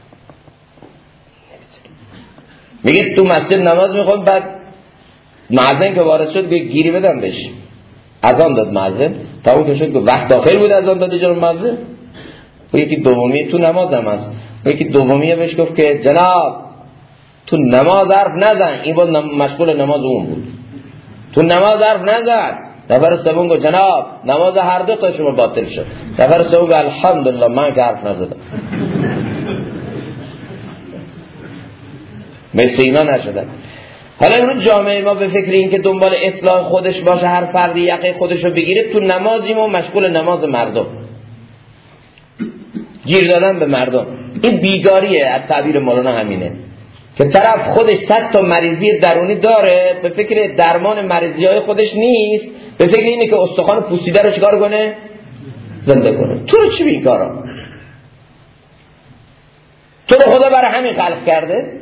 میگه تو مسجد نماز میخواد، بعد مؤذن که وارد شد گیری بدم بهش، اذان داد مؤذن، تا اون که شد وقت داخل بود اذان داد جلوی مؤذن. و یکی دومی تو نماز هم هست، و یکی دومی بهش گفت که جناب تو نماز حرف نزن، این بود مشغول نماز اون بود، تو نماز حرف نزن. نفر سوم گفت جناب نماز هر دو تا شما باطل شد. نفر سوم گفت الحمدلله من که حرف نزدم. مثل اینا نشدن. حالا امروز جامعه ما به فکر این که دنبال اصلاح خودش باشه، هر فردی یقه خودش رو بگیره، تو نمازیم و مشغول نماز مردم، گیر دادن به مردم. این بیگاریه، از تعبیر مولانا همینه که طرف خودش 100 تا مریضی درونی داره، به فکر درمان مریضی های خودش نیست، به فکر اینه که استخوان پوسیده رو چیکار کنه؟ زنده کنه. تو رو چی بی کارا؟ تو رو خدا برای همین خلق کرده؟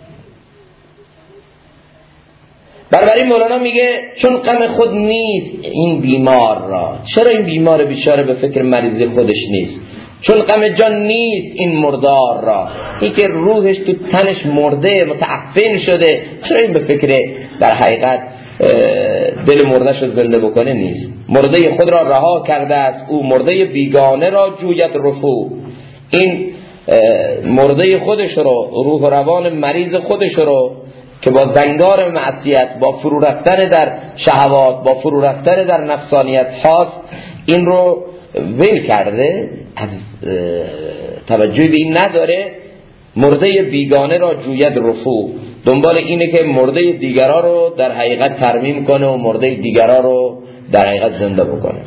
برای مولانا میگه چون غم خود نیست این بیمار را. چرا این بیمار بیچاره به فکر مریضی خودش نیست؟ چون غم جان نیست این مردار را. این که روحش تو تنش مرده، متعفن شده، چرا این به فکر در حقیقت دل مردهش رو زنده بکنه نیست؟ مرده خود را رها کرده است او، مرده بیگانه را جوید رفو. این مرده خودش رو، روح و روان مریض خودش رو که با زنگار معصیت، با فرو رفتن در شهوات، با فرو رفتن در نفسانیت هاست، این رو ول کرده، از توجه به این نداره، مرده بیگانه را جوید رفو، دنبال اینه که مرده دیگران رو در حقیقت ترمیم کنه و مرده دیگران رو در حقیقت زنده بکنه.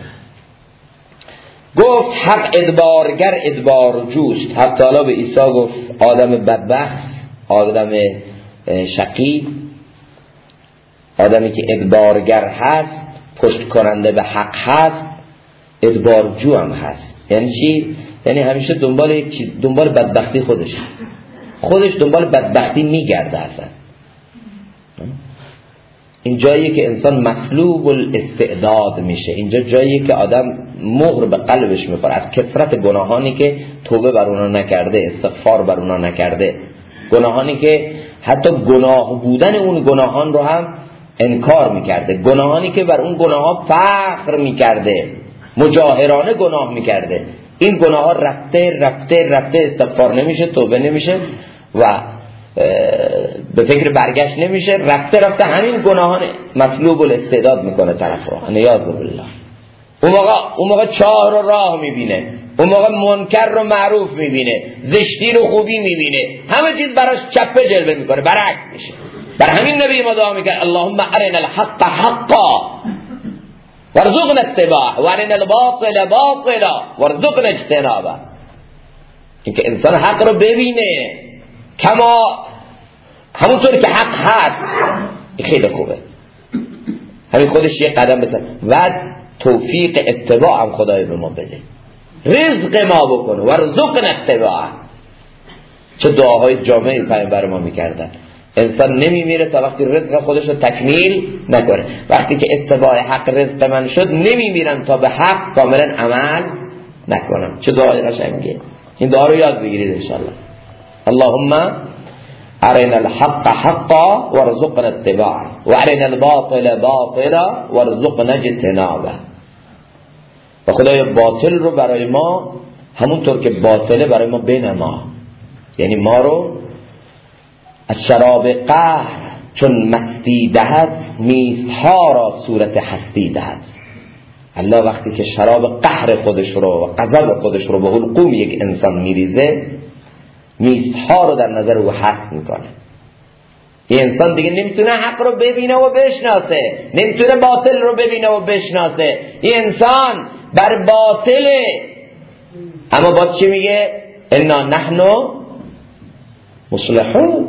گفت حق ادبارگر ادبار جوست. حق تعالی به عیسی گفت آدم بدبخت، آدم شقی، آدمی که ادبارگر هست، پشت کننده به حق هست، ادبارجو هم هست. یعنی چی؟ یعنی همیشه دنبال یک چیز، دنبال بدبختی خودش دنبال بدبختی میگرده. اصلا این جاییه که انسان مسلوب الاستعداد میشه، اینجا جاییه که آدم مهر به قلبش میخوره از کثرت گناهانی که توبه بر اونا نکرده، استغفار بر اونا نکرده، گناهانی که حتی گناه بودن اون گناهان رو هم انکار میکرده، گناهانی که بر اون گناهان فخر میکرده، مجاهرانه گناه میکرده. این گناه ها رفته استغفار نمیشه، توبه نمیشه و به فکر برگشت نمیشه، رفته همین گناهان مسلوب الاستعداد میکنه طرف رو. نیاز بالله. اون موقع چاه رو راه میبینه، اون موقع منکر رو معروف میبینه، زشتی رو خوبی میبینه، همه چیز براش چپه جلوه میکنه، برعکس میشه. بر همین نبی ما دعا میکنه اللهم ارنا الحق حقا وارزقنا اتباعه وارنا الباطل باطلا وارزقنا اجتنابه. اینکه انسان حق رو ببینه همونطور که حق هست، این خیلی خوبه. همین خودش یک قدم بزن و توفیق اتباع هم خدای به ما بده، رزق ما بکنه وارزقنا اتباعه. چه دعاهای جامعی پیامبر ما میکردن. انسان نمیمیره تا وقتی رزق خودش رو تکمیل نکنه. وقتی که اتباع حق رزق من شد، نمیمیرم تا به حق کاملا عمل نکنم. چه دعای قشنگه. این دعا رو یاد بگیرید انشاءالله. اللهم ارنا الحق حقا وارزقنا اتباعه وارنا الباطل باطلا وارزقنا اجتنابه. و خدای باطل رو برای ما همونطور که باطله برای ما بنما، یعنی ما رو از شراب قهر چون مستی دهد، میزها را صورت هستی دهد. الله وقتی که شراب قهر خودش رو و غضب خودش رو به حلقوم یک انسان میریزه، میزها رو در نظر او هست میکنه. یه انسان دیگه نمیتونه حق رو ببینه و بشناسه، نمیتونه باطل رو ببینه و بشناسه. یه انسان بر باطله، اما با چی میگه؟ انا نحن مصلحون.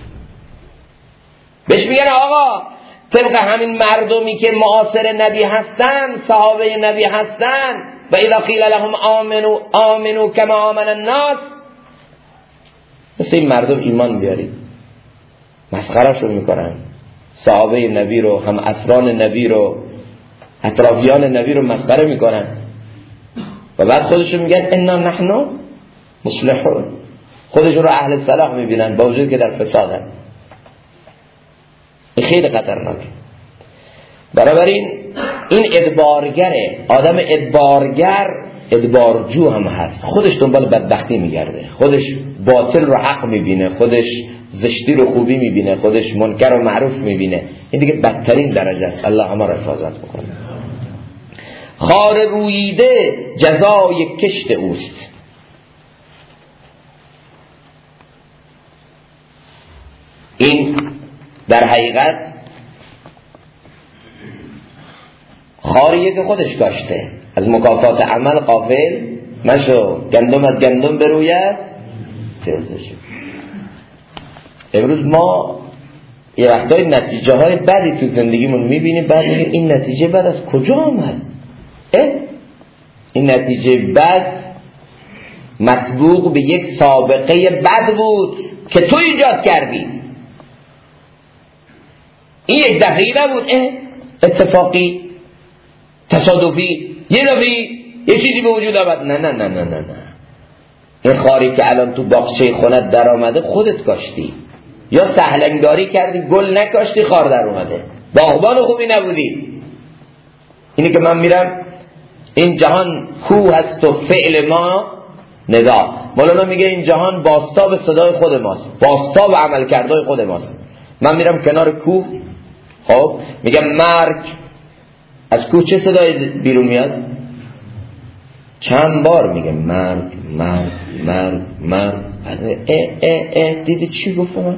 بهش میگن آقا طبق همین مردمی که معاصر نبی هستن، صحابه نبی هستن، و اذا قیل لهم آمنو کما آمن الناس، مثل این مردم ایمان بیارید. مسخرهشون میکنن، صحابه نبی رو، هم اسران نبی رو، اطرافیان نبی رو مسخره میکنن و بعد خودشون میگن انا نحن مصلحون. خودشون رو اهل صلاح میبینن با وجود که در فسادن. این خیلی خطرناکه. بنابراین این ادبارگره. آدم ادبارگر ادبارجو هم هست، خودش دنبال بدبختی میگرده، خودش باطل رو حق میبینه، خودش زشتی رو خوبی میبینه، خودش منکر رو معروف میبینه. این دیگه بدترین درجه است. الله همه را حفاظت بکنه. خار روییده جزای کشت اوست. این در حقیقت خاریه که خودش کاشته. از مکافات عمل غافل مشو، گندم از گندم بروید ترزش. امروز ما یه وقتای نتیجه های بدی تو زندگیمون میبینیم، بعد میگیم این نتیجه بد از کجا آمد؟ این نتیجه بد مسبوق به یک سابقه بد بود که تو ایجاد کردی. این یک دفعی نبود، اتفاقی، تصادفی، یه دفعی یه چیزی به وجود آمد. نه. این خاری که الان تو باغچه خونت در آمده خودت کاشتی، یا سهلنگاری کردی گل نکاشتی خار در اومده، باغبان خوبی نبودی. اینی که من میرم این جهان کو هست و فعل ما ندا. مولانا میگه این جهان باستاب صدای خود ماست، باستاب عمل کردهای خود ماست. من میرم کنار کوه، خب میگم مرگ، از کوه چه صدای بیرون میاد؟ چند بار میگه مرگ مرگ مرگ مرگ. دیدی چی گفتم من؟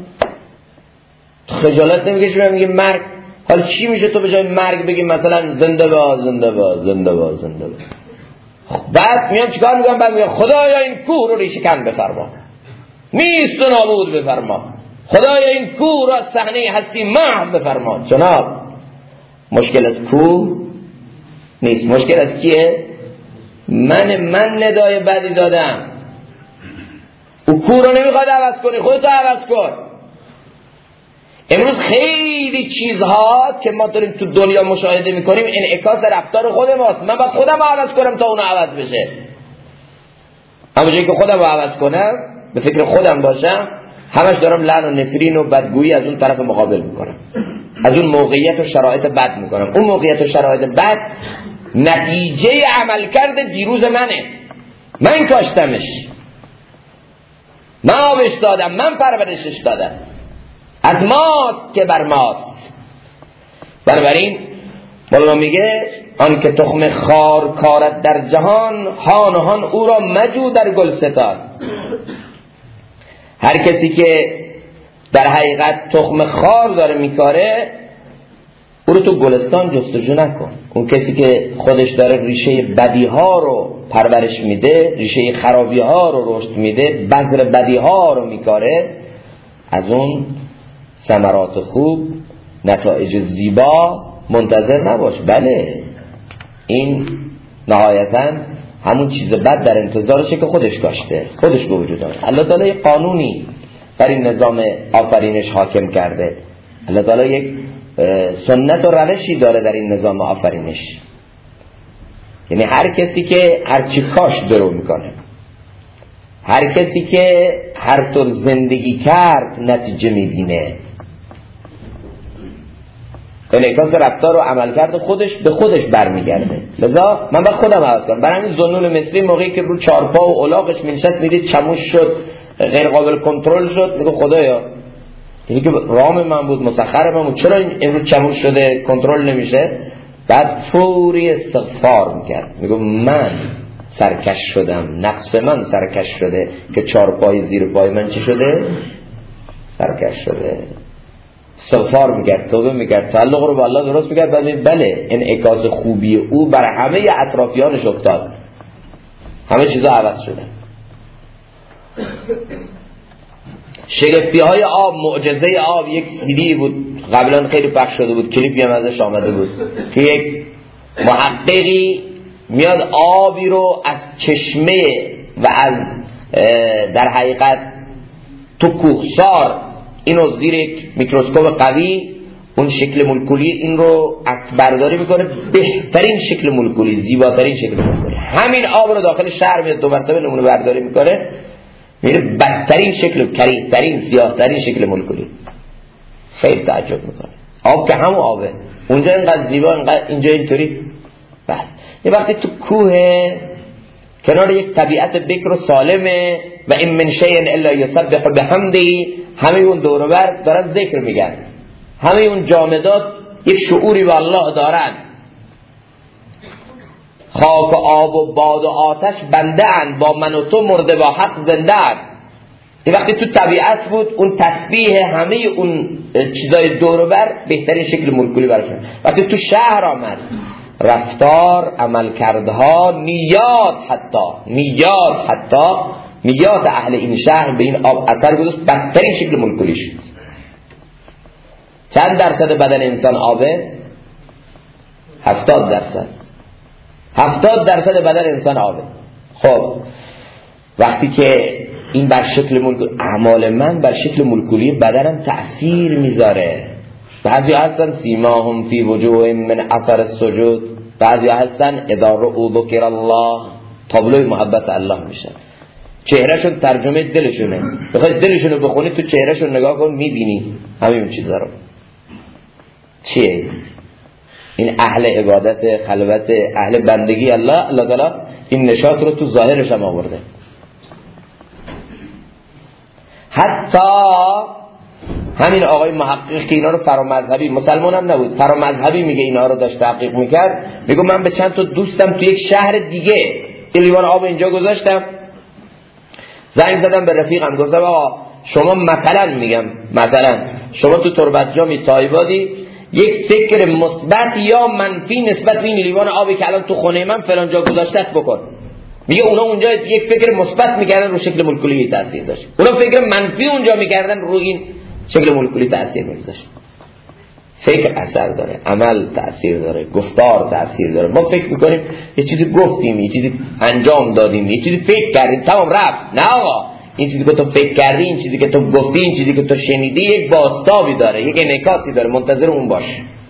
خجالت نمیکشی من میگه مرگ؟ حالا چی میشه تو به جای مرگ بگی مثلا زنده با زنده با زنده با زنده با؟ بعد میام چیکار میکنم؟ بعد میگم خدایا این کوه رو ریشه کن بفرما، نیست و نابود بفرما، خدایا این کوه رو از صحنه هستی محو بفرما. جناب مشکل از کوه نیست، مشکل از کیه؟ من ندای بدی دادم، او کوه رو نمیخواد عوض کنی، خودتو عوض کن. امروز خیلی چیزها که ما داریم تو دنیا مشاهده میکنیم انعکاس رفتار خود ماست. من باید خودم عوض کنم تا اونو عوض بشه. همون جایی که خودم عوض کنم، به فکر خودم باشم، همش دارم لعن و نفرین و بدگویی از اون طرف مقابل میکنم، از اون موقعیت و شرایط بد میکنم. اون موقعیت و شرایط بد نتیجه عمل کرده دیروز منه، من کاشتمش، من آبش دادم، من پرورشش دادم، از ماست که بر ماست. بنابراین مولانا میگه آن که تخم خار کارد در جهان، هان و هان او را مجو در گلستان. هر کسی که در حقیقت تخم خار داره میکاره، او رو تو گلستان جستجو نکن. اون کسی که خودش داره ریشه بدی ها رو پرورش میده، ریشه خرابی ها رو رشد میده، بذر بدی ها رو میکاره، از اون ثمرات خوب، نتایج زیبا منتظر نباش. بله این نهایتاً همون چیز بد در انتظارشه که خودش کاشته، خودش به وجود آورد. الله تعالی یک قانونی در این نظام آفرینش حاکم کرده. الله تعالی یک سنت و روشی داره در این نظام آفرینش. یعنی هر کسی که هرچی کاش درو میکنه، هر کسی که هر طور زندگی کرد نتیجه میبینه. انعکاس رفتار و عمل کرده خودش به خودش برمیگرده. لذا من باید خودم عوض کنم. برای همین ذوالنون مصری موقعی که رو چارپا و الاغش می‌نشست میدید چموش شد، غیر قابل کنترل شد، میگه خدایا اینی که رام من بود، مسخر من بود، چرا امروز چموش شده، کنترل نمیشه؟ بعد فوری استغفار میکرد، میگه من سرکش شدم، نقص من سرکش شده که چارپای زیر پای من چی شده؟ سرکش شده. استغفار میکرد، توبه میکرد، تعلق رو با الله درست میکرد. بعد بله انعکاس خوبی او بر همه اطرافیانش افتاد، همه چیزا عوض شده. شگفتی های آب، معجزه آب، یک سیدی بود قبلا خیلی پخش شده بود، کلیپی هم ازش آمده بود که یک محققی میاد آبی رو از چشمه و از در حقیقت تو کوهسار اینو زیر یک میکروسکوپ قوی، اون شکل مولکولی این رو عکس برداری میکنه، بهترین شکل مولکولی، زیباترین شکل مولکولی. همین آب رو داخل شهر میاد، دو مرتبه نمونه برداری میکنه، میره بدترین شکل، کریه‌ترین، سیاه‌ترین شکل مولکولی. خیلی تعجب میکنه. آب که همون آبه، اونجا اینقدر زیبا، اینجا اینطوری. بله یه وقتی تو کوه کنار یک طبیعت بکر و سالمه و این من شیء الا یسبح بحمده، همه اون دور و بر دارن ذکر میگن، همه اون جامدات یک شعوری به الله دارن. خاک و آب و باد و آتش بنده اند، با من و تو مرده با حق زنده اند. این وقتی تو طبیعت بود، اون تسبیح همه اون چیزای دور و بر بهترین شکل مولکولی برشون. وقتی تو شهر آمد، رفتار، عملکردها، نیات اهل این شهر به این آب اثر گذاشت، بدترین شکل مولکولی شد. چند درصد بدن انسان آبه؟ 70% بدن انسان آبه. خب وقتی که این بر شکل مولکولی، اعمال من بر شکل مولکولی بدنم تأثیر میذاره. بعضی هستن سیماهم فی وجوه من اثر السجود، بعضی هستن اذا رؤوا ذکر الله، تابلوی محبت الله میشن. چهرهشون ترجمه دلشونه. بخوای دلشونو بخونی تو چهرهشون نگاه کن، میبینی همین چیزا رو. چیه این؟ اهل عبادت، خلوت، اهل بندگی الله تعالی این نشاط رو تو ظاهرش هم آورده. حتی همین آقای محقق که اینا رو فرامذهبی، مسلمان هم نبود، فرامذهبی میگه اینا رو داشت تحقیق میکرد، میگه من به چند تا دوستم تو یک شهر دیگه این لیوان آب اینجا گذاشتم، زنگ زدم به رفیقم گفتم آقا شما مثلا شما تو تربتجامی تایبادی یک فکر مثبت یا منفی نسبت به این لیوان آبی که الان تو خونه من فلان جا گذاشته بکن. میگه اونا اونجا یک فکر مثبت میکردن رو شکل مولکولی تاثیر داشت، اونا فکر منفی اونجا میکردن رو این شکل مولکولی تاثیر میذاشت. فکر اثر داره، عمل تاثیر داره، گفتار تاثیر داره. ما فکر میکنیم یه چیزی گفتیم، یه چیزی انجام دادیم، یه چیزی فکر کردیم تمام رفت. نه آقا، این چیزی که تو فکر کردی، این چیزی که تو گفتی، این چیزی که تو شنیدی یک بازتابی داره، یک انعکاسی داره، منتظر اون باش.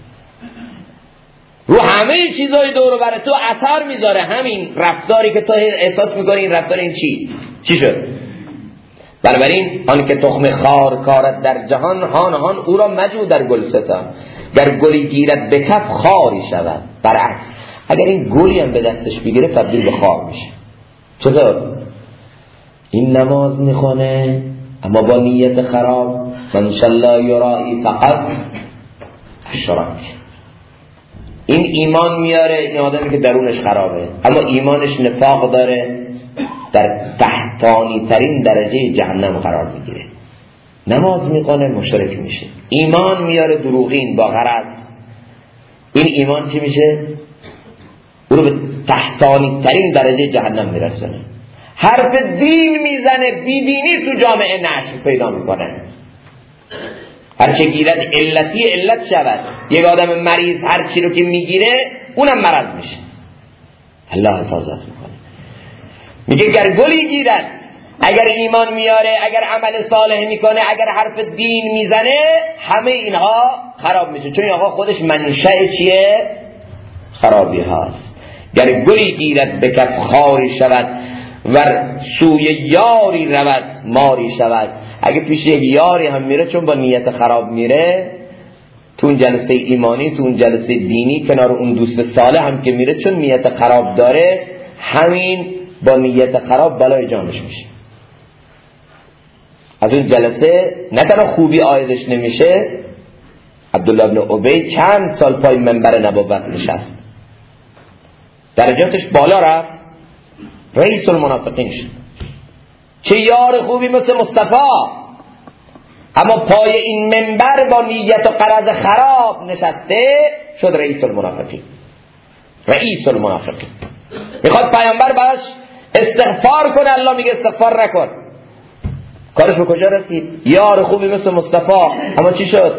رو همه چیزای دور و بر تو اثر میذاره. همین رفتاری که تو احساس میکنی این رفتار این چی شد؟ بنابراین آن که تخم خار کارد در جهان، هان او را مجو در گلستان. گر گلی گیرد به کف خاری شود. برعکس اگر این گلی هم به دستش بگیره تبدیل به خار میشه. چطور؟ این نماز میخونه اما با نیت خراب، من شاءالله یرائی فقط اشرک. این ایمان میاره، این آدمی که درونش خرابه اما ایمانش نفاق داره، در تحتانی ترین درجه جهنم قرار میگیره. نماز میکنه مشرک میشه، ایمان میاره دروغین با غرض، این ایمان چی میشه؟ او رو به تحتانی ترین درجه جهنم میرسونه. حرف دین میزنه، بیدینی تو جامعه نشر پیدا میکنه. هرچه گیرد علتی علت شود. یک آدم مریض هرچی رو که میگیره اونم مرض میشه. الله حفاظت میکنه. میگه گر گلی گیرد، اگر ایمان میاره، اگر عمل صالح میکنه، اگر حرف دین میزنه، همه اینها خراب میشه. چون آقا خودش منشأ چیه؟ خرابی هاست. گر گلی گیرد به کف خاری شود و سوی یاری رود ماری شود. اگه پیش یک یاری هم میره چون با نیت خراب میره، تو اون جلسه ایمانی، تو اون جلسه دینی کنار اون دوست صالح هم که میره چون نیت خراب داره، همین با نیت خراب بلای جانش میشه. از اون جلسه نه تنها خوبی آیدش نمیشه، عبدالله ابن ابی چند سال پای منبر نبوت نشست، درجاتش بالا رفت، رئیس المنافقین شد. چه یار خوبی مثل مصطفی، اما پای این منبر با نیت و غرض خراب نشسته، شد رئیس المنافقین. رئیس المنافقین میخواد پیامبر باش استغفار کنه، الله میگه استغفار نکن. کارش به کجا رسید؟ یار خوبی مثل مصطفی، اما چی شد؟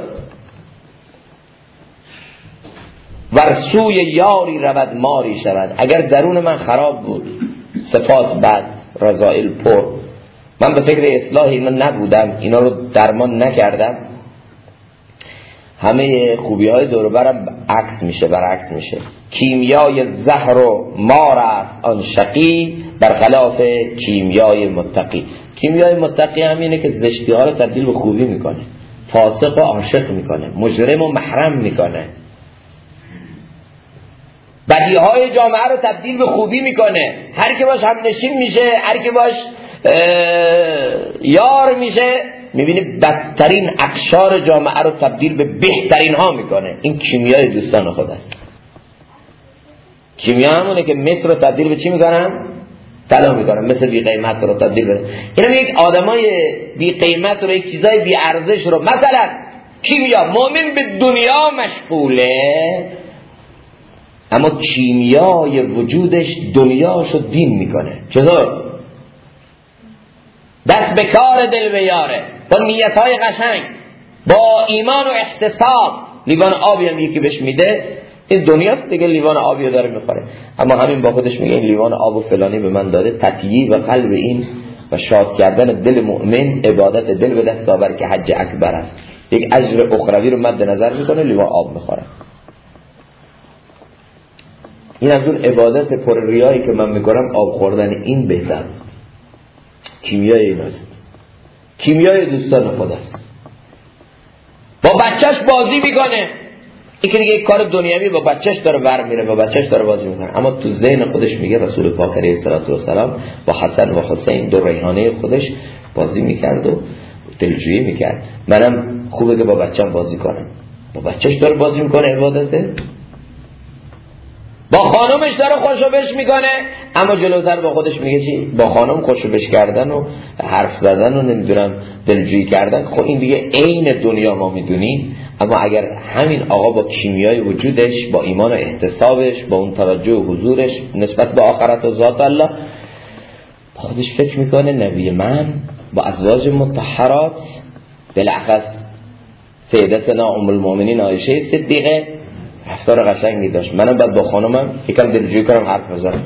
ورسوی یاری رود ماری شود. اگر درون من خراب بود، صفات بد، رذائل پر، من به فکر اصلاح اینا نبودم، اینا رو درمان نکردم، همه خوبی های دور برم عکس میشه، برعکس میشه. کیمیای زهر و مار است آن شقی، برخلاف کیمیای متقی. کیمیای متقی همینه که زشتی ها رو تبدیل به خوبی میکنه، فاسق و عاشق میکنه، مجرم و محرم میکنه، بدی های جامعه رو تبدیل به خوبی میکنه. هر که باش هم نشین میشه، هر که باش یار میشه، میبینی بدترین اقشار جامعه رو تبدیل به بهترین ها میکنه. این کیمیای دوستان خود است. کیمیا همونه که مس رو تبدیل به چی میکنن؟ طلا میکنن. مثل بی قیمت رو تبدیل به اینا. یک آدمای بی قیمت رو، یک چیزای بی ارزش رو، مثلا کیمیا، مؤمن به دنیا مشغوله اما کیمیای وجودش دنیاشو دین میکنه. چطور؟ دست به کار دل بیاره، با نیتهای قشنگ، با ایمان و احتساب. لیوان آبی هم یکی بهش میده، این دنیاست دیگه، لیوان آبی داره میخوره، اما همین با خودش میگه این لیوان آب و فلانی به من داده. تطییب و قلب این و شاد کردن دل مؤمن، عبادت دل به دست آور که حج اکبر است. یک اجر اخروی رو مد نظر میکنه، لیوان آب میخوره. این از اون عبادت پر ریایی که من میکنم، آب خوردن این بهتر. کیمیای این است، کیمیای دوستان خداست. با بچهش بازی میکنه، این که دیگه یک کار دنیوی با بچهش داره ور میره، با بچهش داره بازی میکنه، اما تو ذهن خودش میگه رسول پاک علیه الصلوة والسلام با حسن و حسین دو ریحانه خودش بازی میکرد و دلجویی میکرد. منم خوبه که با بچه‌م بازی کنم. با بچه‌ش داره بازی میکنه، عبادته. با خانمش داره خوشوبش میکنه، اما جلوتر با خودش میگه چی؟ با خانم خوشوبش کردن و حرف زدن و نمیدونم دلجویی کردن، خب این دیگه عین دنیا ما میدونیم. اما اگر همین آقا با کیمیای وجودش، با ایمان و احتسابش، با اون توجه و حضورش نسبت به آخرت و ذات الله، خودش فکر میکنه نبی من با ازواج مطهرات، بالاخص سیدتنا ام المؤمنین عایشه صدیقه رفتار قشنگی داشت، منم بعد با خانمم یکم دلجویی کنم، حرف بزنم.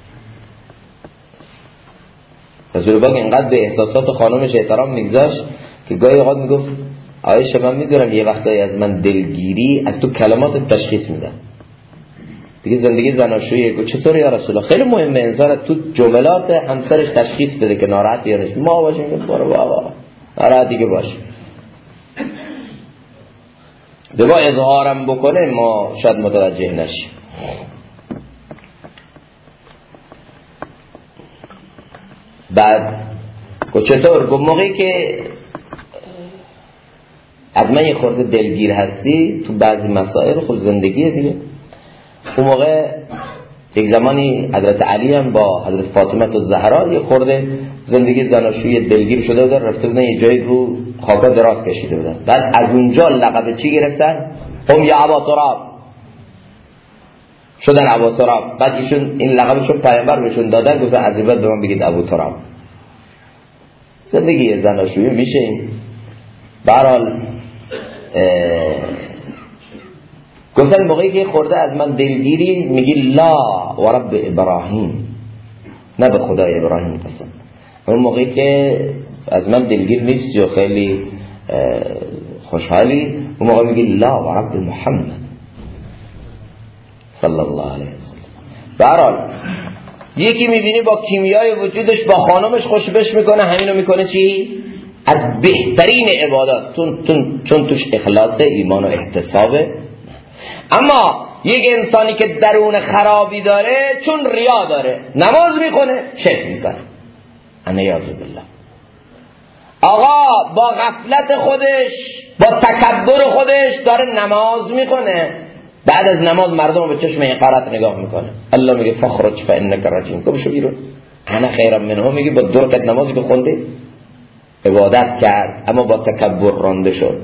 رسول پاک اینقدر به احساسات خانمش احترام میگذاشت که گاهی اوقات میگفت عایشه من میدونم یه وقتایی از من دلگیری، از تو کلمات تشخیص میدم. دیگه زندگی زناشویی چطور یا رسول الله؟ خیلی مهمه انسان تو جملات همسرش تشخیص بده که ناراحت یا نیست. ما باشیم که برو بابا ناراحت دیگه باش. دوا اظهارم بکنه ما شاید متوجه نشیم. بعد چطور؟ گفت موقعی که از من یه خورده دلگیر هستی تو بعضی مسائل، خب زندگیه دیگه. اون موقع یک زمانی حضرت علی هم با حضرت فاطمه الزهرا یه خورده زندگی زناشویی دلگیر شده بودن، رفته بودن یه جایی رو خاکا دراز کشیده بودن. بعد از اونجا لقب چی گرفتن؟ هم یا ابا تراب شدن، ابا تراب. بعد ایشون این لقبشون پیامبر بهشون دادن، گفتن از این بعد به من بگید ابو تراب. زندگی زناشویی میشه این. به هر حال گفتن موقعی که خورده از من دلگیری میگی لا و رب ابراهیم، نه به خدای ابراهیم قسم. اون موقعی که از من دلگیر نیستی و خیلی خوشحالی، اون موقع میگی لا و رب محمد صلی الله علیه وسلم. به هر حال یکی میبینی با کیمیای وجودش با خانمش خوشبش میکنه، همینو میکنه چی؟ از بهترین عبادات، چون توش اخلاص، ایمان و احتسابه. اما یک انسانی که درون خرابی داره، چون ریا داره، نماز میکنه شرک میکنه، انیاذ بالله. آقا با غفلت خودش، با تکبر خودش داره نماز میکنه، بعد از نماز مردم به چشم حقارت نگاه میکنه. الله میگه فخرج فانک رجیم، بشو بیرون. انا خیرم منه. میگه با دو رکعت نمازی که خوندی عبادت کرد اما با تکبر رانده شد.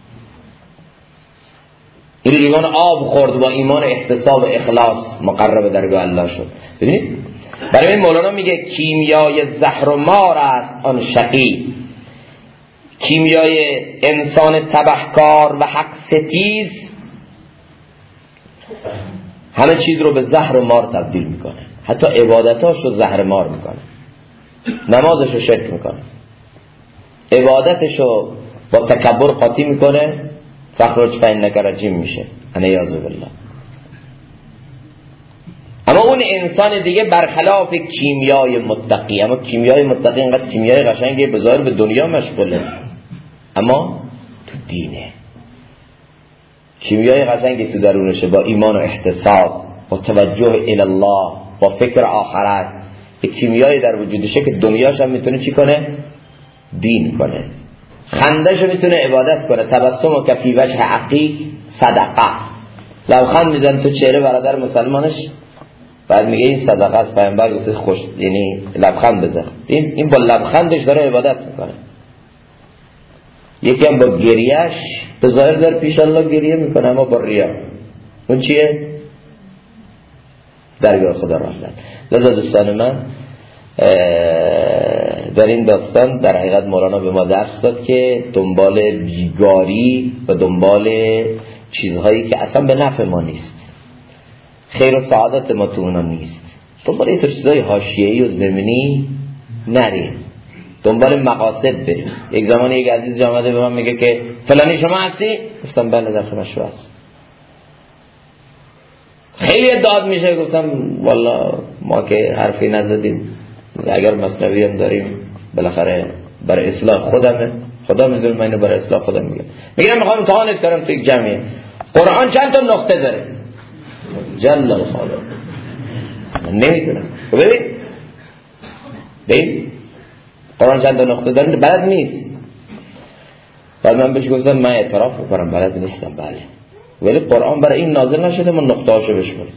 این لیوان آب خورد، با ایمان احتساب اخلاص مقرب درگاه الله شد. ببینید برای این مولانا میگه کیمیای زهر و مار است آن شقی، کیمیای انسان تبهکار و حق ستیز همه چیز رو به زهر و مار تبدیل میکنه، حتی عبادتاش رو زهر مار میکنه، نمازش رو شرک میکنه، عبادتش رو با تکبر قاطی میکنه، فخرج فانک رجیم میشه، انیاذ بالله. اما اون انسان دیگه برخلاف کیمیای متقی، اما کیمیای متقی اینقدر کیمیای قشنگه، به ظاهر به دنیا مشغوله اما تو دینه. کیمیای قشنگی تو درونشه، با ایمان و احتساب، با توجه الی الله، با فکر آخرت. یک کیمیای در وجودشه که دنیاش هم میتونه چی کنه؟ دین کنه. خندش میتونه عبادت کنه. تبسم و کفی وجه عقیق صدقه. لبخند میزنه تو چهره برادر مسلمانش، بعد میگه این صدقه است. پیامبر گفته خوش، یعنی لبخند بزن. این با لبخندش داره عبادت میکنه. یکی هم با گریهش به ظاهر در پیش الله گریه میکنه اما با ریا. اون چیه؟ درگاه خدا رفتن. لذا دوستان من در این داستان در حقیقت مولانا به ما درس داد که دنبال بیگاری و دنبال چیزهایی که اصلا به نفع ما نیست، خیر و سعادت ما تو اونا نیست، دنبال این چیزهای حاشیه‌ای و ضمنی نریم، دنبال مقاصد بریم. یک زمانی یک عزیز آمده به من میگه که فلانی شما هستی؟ گفتم بله در خدمت شما هستم. خیلی داد میشه. گفتم والله ما که حرفی نزدیم، اگر مثنوی هم داریم بالاخره برای اصلاح خودمه، خدا میدونه من اینو برای اصلاح خودم میگم. میگم میخوام امتحانت کنم تو یک جمعیه، قرآن چند تا نقطه داره؟ جل الخالق نمیدونم. ببین قرآن چند تا نقطه داره بلد نیست. بعد من بهش گفتم من اعتراف میکنم بلد نیستم. بله، ولی قرآن برای این نازل نشده ما نقطه هاشو بشمونیم.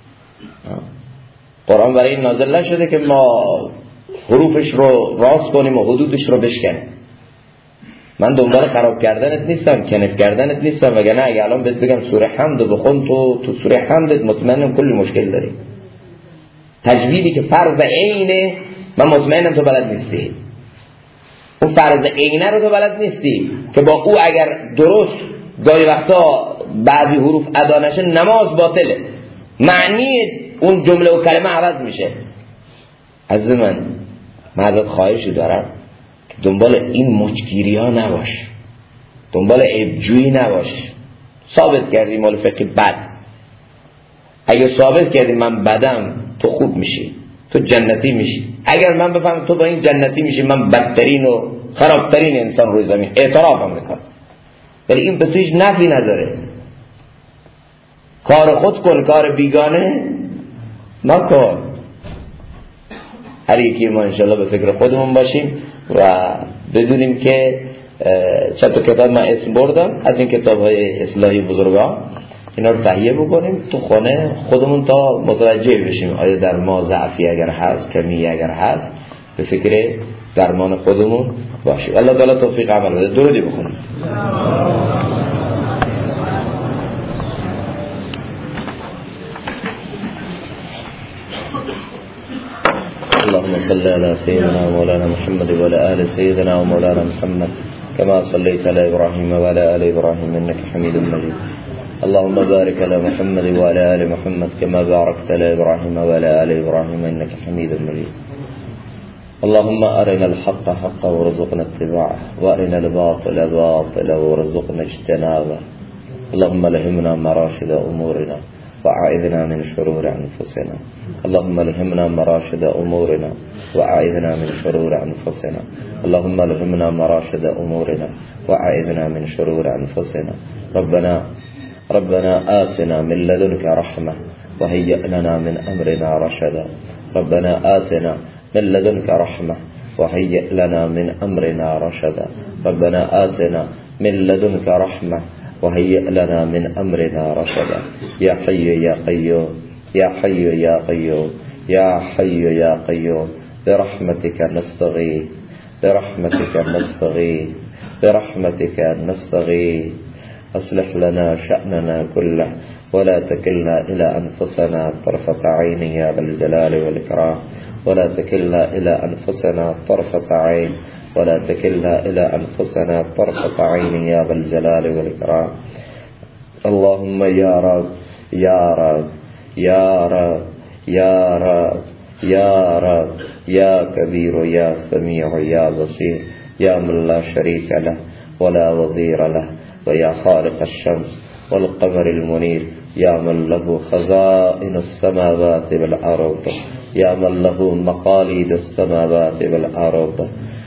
قرآن برای این نازل نشده که ما حروفش رو راست کنیم و حدودش رو بشکنیم. من دنبال خراب کردنت نیستم، کنف کردنت نیستم، وگرنه اگه الان بهت بگم سوره حمد بخون تو سوره حمدت مطمئنم کلی مشکل داری. تجویدی که فرض عینه من مطمئنم تو بلد نیستی. اون فرض عینه رو تو بلد نیستی که با او اگر درست گاهی وقتا بعضی حروف ادا نشه نماز باطله، معنی اون جمله و کلمه عوض میشه. عزیز من ازت خواهشی دارم که دنبال این مچگیری ها نباش، دنبال عیبجویی نباش. ثابت کردی مال فقه بد، اگه ثابت کردی من بدم تو خوب میشی، تو جنتی میشی. اگر من بفهم تو با این جنتی میشی من بدترین و خرابترین انسان روی زمین، اعترافم میکنم. ولی این به تو هیچ نفی نداره. کار خود کن، کار بیگانه مکن. هر یکی ما انشالله به فکر خودمون باشیم و بدونیم که چند تا کتاب من اسم بردم از این کتاب های اصلاحی بزرگان، اینا رو تهیه بکنیم تو خانه خودمون تا متوجه بشیم آیا در ما ضعفی اگر هست، کمی اگر هست، به فکر درمان خودمون باشیم. الله تعالی توفیق عمل بده. درودی بخونیم. اللهم صل على سيدنا ومولانا محمد وعلى آل سيدنا ومولانا محمد كما صليت على إبراهيم وعلى آل إبراهيم إنك حميد مجيد. اللهم بارك على محمد وعلى آل محمد كما باركت على إبراهيم وعلى آل إبراهيم إنك حميد مجيد. اللهم أرنا الحق حقا وارزقنا اتباعه وأرنا الباطل باطلا وارزقنا اجتنابه. اللهم الهمنا مراشد أمورنا وأعذنا من شرور أنفسنا. اللهم الهمنا مراشد أمورنا وأعذنا من شرور أنفسنا. اللهم الهمنا مراشد أمورنا وأعذنا من شرور أنفسنا. ربنا آتنا من لدنك رحمة وهيئ لنا من أمرنا رشدا. ربنا آتنا من لدنك رحمة وهيئ لنا من أمرنا رشدا. ربنا آتنا من لدنك رحمة وهيئ لنا من أمرنا رشدا. يا حي يا قيوم يا حي يا قيوم يا حي يا قيوم برحمتك نستغيث برحمتك نستغيث برحمتك نستغيث. أصلح لنا شأننا كله ولا تكلنا إلى أنفسنا طرفة عين يا ذا الجلال والإكرام. ولا تكلنا إلى أنفسنا طرفة عين ولا تكلنا إلى أنفسنا طرفة عين يا ذا الجلال والإكرام. اللهم يا رب يا رب يا رب يا رب يا رب يا كبير يا سميع يا بصير يا من لا شريك له ولا وزير له ويا خالق الشمس والقمر المنير يا من له خزائن السماوات والأرض يا من له مقاليد السماوات والأرض.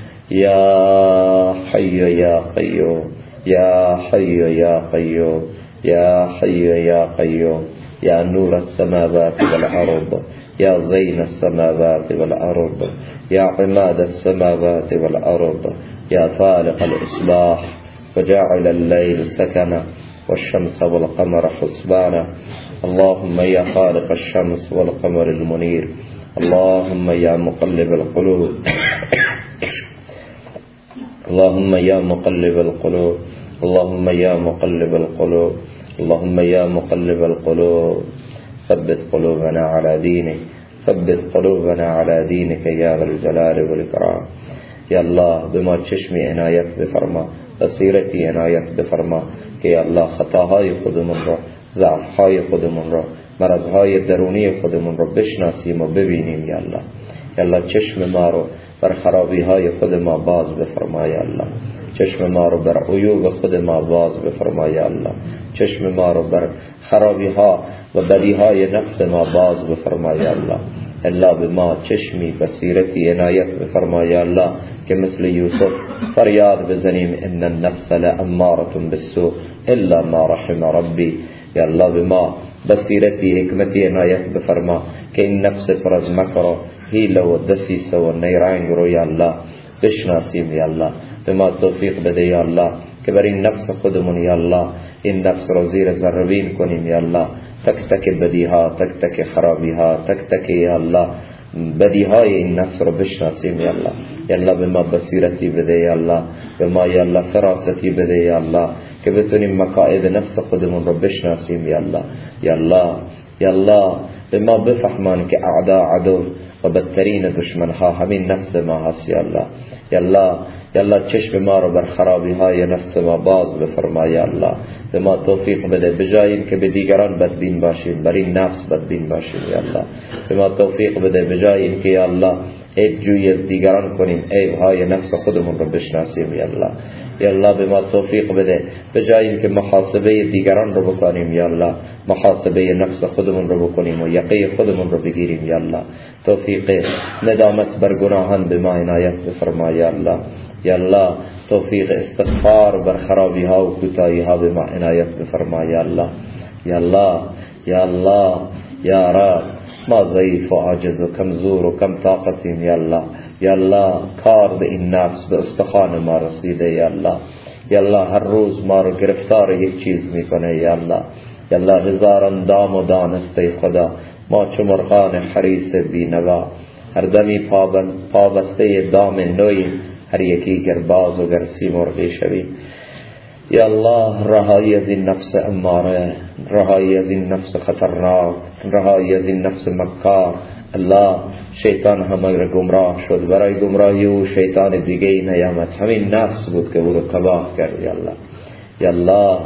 يا حي يا قيوم يا حي يا قيوم يا حي يا قيوم يا نور السماوات والأرض يا زين السماوات والأرض يا عماد السماوات والأرض يا فالق الإصباح وجاعل الليل سكنا والشمس والقمر حسبانا. اللهم يا خالق الشمس والقمر المنير. اللهم يا مقلب القلوب اللهم يا مقلب القلوب اللهم يا مقلب القلوب اللهم يا مقلب القلوب ثبت قلوبنا على دينك ثبت قلوبنا على دينك يا ذا الجلال والإكرام. یا الله به ما چشم عنایت بفرما، بصیرتی عنایت بفرما که یا الله خطاهای خودمون را، ضعفهای خودمون را، مرضهای درونی خودمون را بشناسیم و ببینیم. یا الله، یا الله چشم ما رو بر خرابی های خود ما باز بفرما. یا الله چشم ما رو بر عیوب خود ما باز بفرما. یا الله چشم ما رو بر خرابی ها و بدی های نفس ما باز بفرما. یا الله الله به ما چشمی بصیرتی عنایت بفرما. یا الله که مثل یوسف فریاد بزنیم ان النفس لاماره بالسوء الا ما رحم ربی. یا الله به ما بصیرتی حکمتی عنایت بفرما که این نفس پر از مکر و حیله و دسیسه و نیرنگ رو یا الله بشناسیم یا الله. به ما توفیق بده یا الله که بر این نفس خودمون یا الله این نفس رو زیر ذره کنیم یا الله. تک تک بدی ها، تک تک خرابی ها، تک تک یا الله بدی های این نفس رو بشناسیم یا الله. یا الله به ما بصیرتی بده یا الله، به ما یا الله فراستی بده یا الله که بتونیم مکائد نفس خودمون رو بشناسیم یا الله. یا الله یا الله به ما بفهمان که اعدا عدو و بدترین دشمن ها همین نفس ما هست یا الله. یا الله یا الله چشم ما رو بر خرابی های نفس ما باز بفرما یا الله. به ما توفیق بده به جای این که به دیگران بدبین باشیم بر این نفس بدبین باشیم یا الله. به ما توفیق بده به جای این که یا الله عیب جوی از دیگران کنیم عیب های نفس خودمون رو بشناسیم یا الله. یا الله به ما توفیق بده به جای این که محاسبه دیگران رو بکنیم یا الله محاسبه نفس خودمون رو بکنیم و یقه خودمون رو بگیریم یا الله. توفیق ندامت بر گناهان به ما عنایت بفرما یا الله. یا الله توفیق استغفار بر خرابی ها و کوتاهی ها به ما عنایت بفرما یا الله. یا الله یا الله یا رب ما ضعیف و عاجز و کمزور و کم طاقتیم یا الله. یا الله کار این نفس به استخوان ما رسیده یا الله. یا الله هر روز ما رو گرفتار یک چیز میکنه یا الله. یا الله هزاران دام و دانسته خدا ما چو مرغان حریص بینوا هر دمی پابسته دام نوی هر یکی گرباز و گرسی مرغی شویم. یا الله رهایی از این نفس اماره، رهایی از این نفس خطرناک، رهایی از این نفس مکار. الله شیطان همه گمراه شد، برای گمراهی او شیطان دیگه نیامد، همین نفس بود که او رو تباه کرد یا الله. یا الله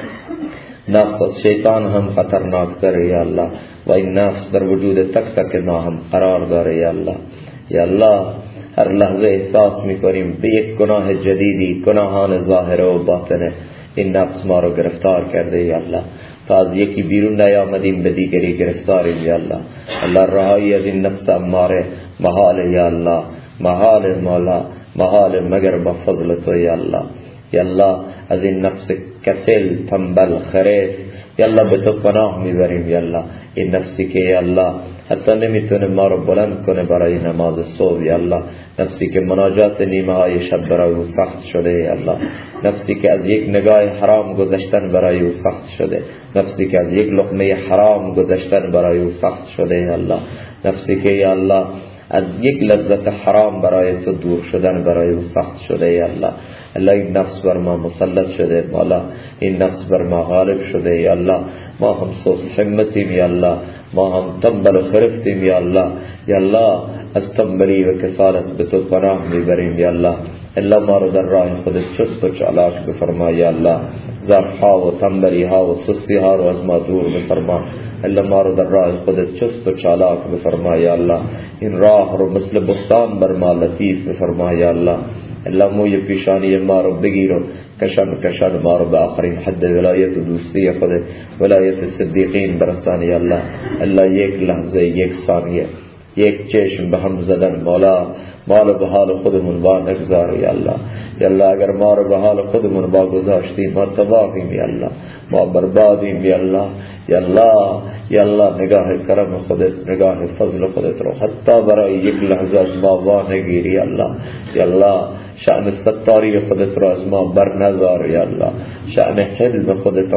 نفس از شیطان هم خطرناک تر یا الله و این نفس در وجود تک تک ما هم قرار داره یا الله. یا الله هر لحظه احساس میکنیم به یک گناه جدیدی، گناهان ظاهره و باطنه این نفس ما رو گرفتار کرده یا الله. تا از یکی بیرون نیامدیم به دیگری گرفتاریم یا الله. الله رهایی از این نفس اماره محال یا الله، محال مولا، محال مگر با فضل تو یا الله. یا الله از این نفس کسل تنبل خریف یا الله به تو پناه میبریم یا الله. این نفسی که یا الله حتی نمیتونه ما رو بلند کنه برای نماز صبح یا الله، نفسی که مناجات نیمه های شب برای او سخت شده یا الله، نفسی که از یک نگاه حرام گذشتن برای او سخت شده، نفسی که از یک لقمه حرام گذشتن برای او سخت شده یا الله، نفسی که یا الله از یک لذت حرام برای تو دور شدن برای او سخت شده یا الله. الله این نفس بر ما مسلط شده مولا، این نفس بر ما غالب شده یا الله. ما هم سوس همتیم یا الله، ما هم تنبل و خرفتیم یا الله. یا الله از تنبلی و کسالت به تو پناه میبریم یا الله. الله ما رو در راه خودت چست و چالاک بفرما یا الله. ضعف‌ها و تنبلی ها و سستی ها رو از ما دور بفرما. الله ما رو در راه خودت چست و چالاک بفرما یا الله. این راه رو مثل بستان بر ما لطیف بفرما یا الله. الله موی پیشانی ما رو بگیر و کشان ما رو به آخرین حد ولایت و دوستی خودت، ولایت صدیقین برسان یا الله. الله یک لحظه، یک ثانیه، یک چشم به هم زدن مولا ما رو به حال خودمون با نگذار یا الله. یا الله اگر ما رو به حال خودمون با گذاشتیم ما تباهیم یا الله، ما بربادیم یا الله. یا الله یا الله نگاه کرم خودت، نگاه فضل خودت رو حتی برای یک لحظه از ما با نگیری یا الله. یا الله شأن ستاری خودت رو از ما بر نذار یا الله، شأن حلم خودت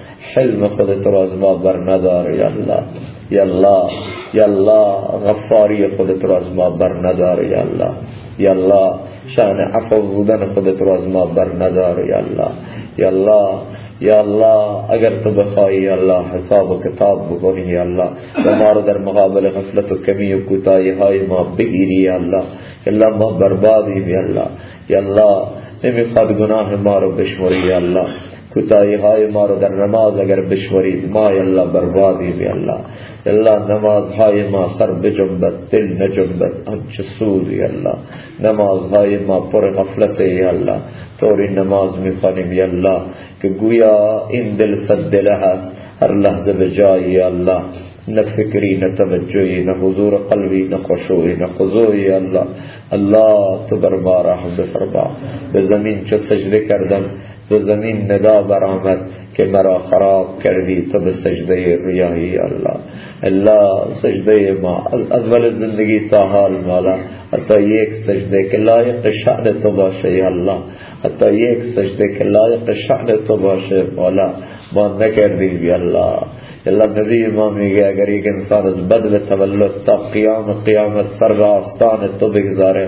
رو از ما بر ندار یا الله. یا الله یا الله غفاری خودت رو از ما بر ندار یا الله. یا الله شأن عفو بودن خودت رو از ما بر ندار یا الله. یا الله یا الله اگر تو بخوای یا الله حساب و کتاب بکنی یا الله و ما رو در مقابل غفلت و کمی و کوتاهی های ما بگیری یا الله. یا الله ما بربادیم یا الله. یا الله نمیخواد گناه ما رو بشمری یا الله، کوتاهی های ما رو در نماز اگر بشمرید ما یا الله بربادیم یا الله. یا الله نمازهای ما سر بجنبد دل نجنبد آنچه سود یا الله، نمازهای ما پر غفلت یا الله. طوری نماز میخوانیم یا الله که گویا این دل صد دله هست، هر لحظه به جایی یا الله، نه فکری نه توجهی نه حضور قلبی نه خشوعی نه خضوعی یا الله. الله تو بر ما رحم بفرما. به زمین چو سجده کردم دو زمین ندا برآمد که مرا خراب کردی تو به سجده ریایی الله. الله سجده ما از اول زندگی تا حال مولا حتی یک سجده که لایق شأن تو باشه یا الله، حتی یک سجده که لایق شأن تو باشه مولا ما نکردیم یا الله. الله نبی ما میگه اگر یک انسان از بدو تولد تا قیامت سر آستان تو بگذاره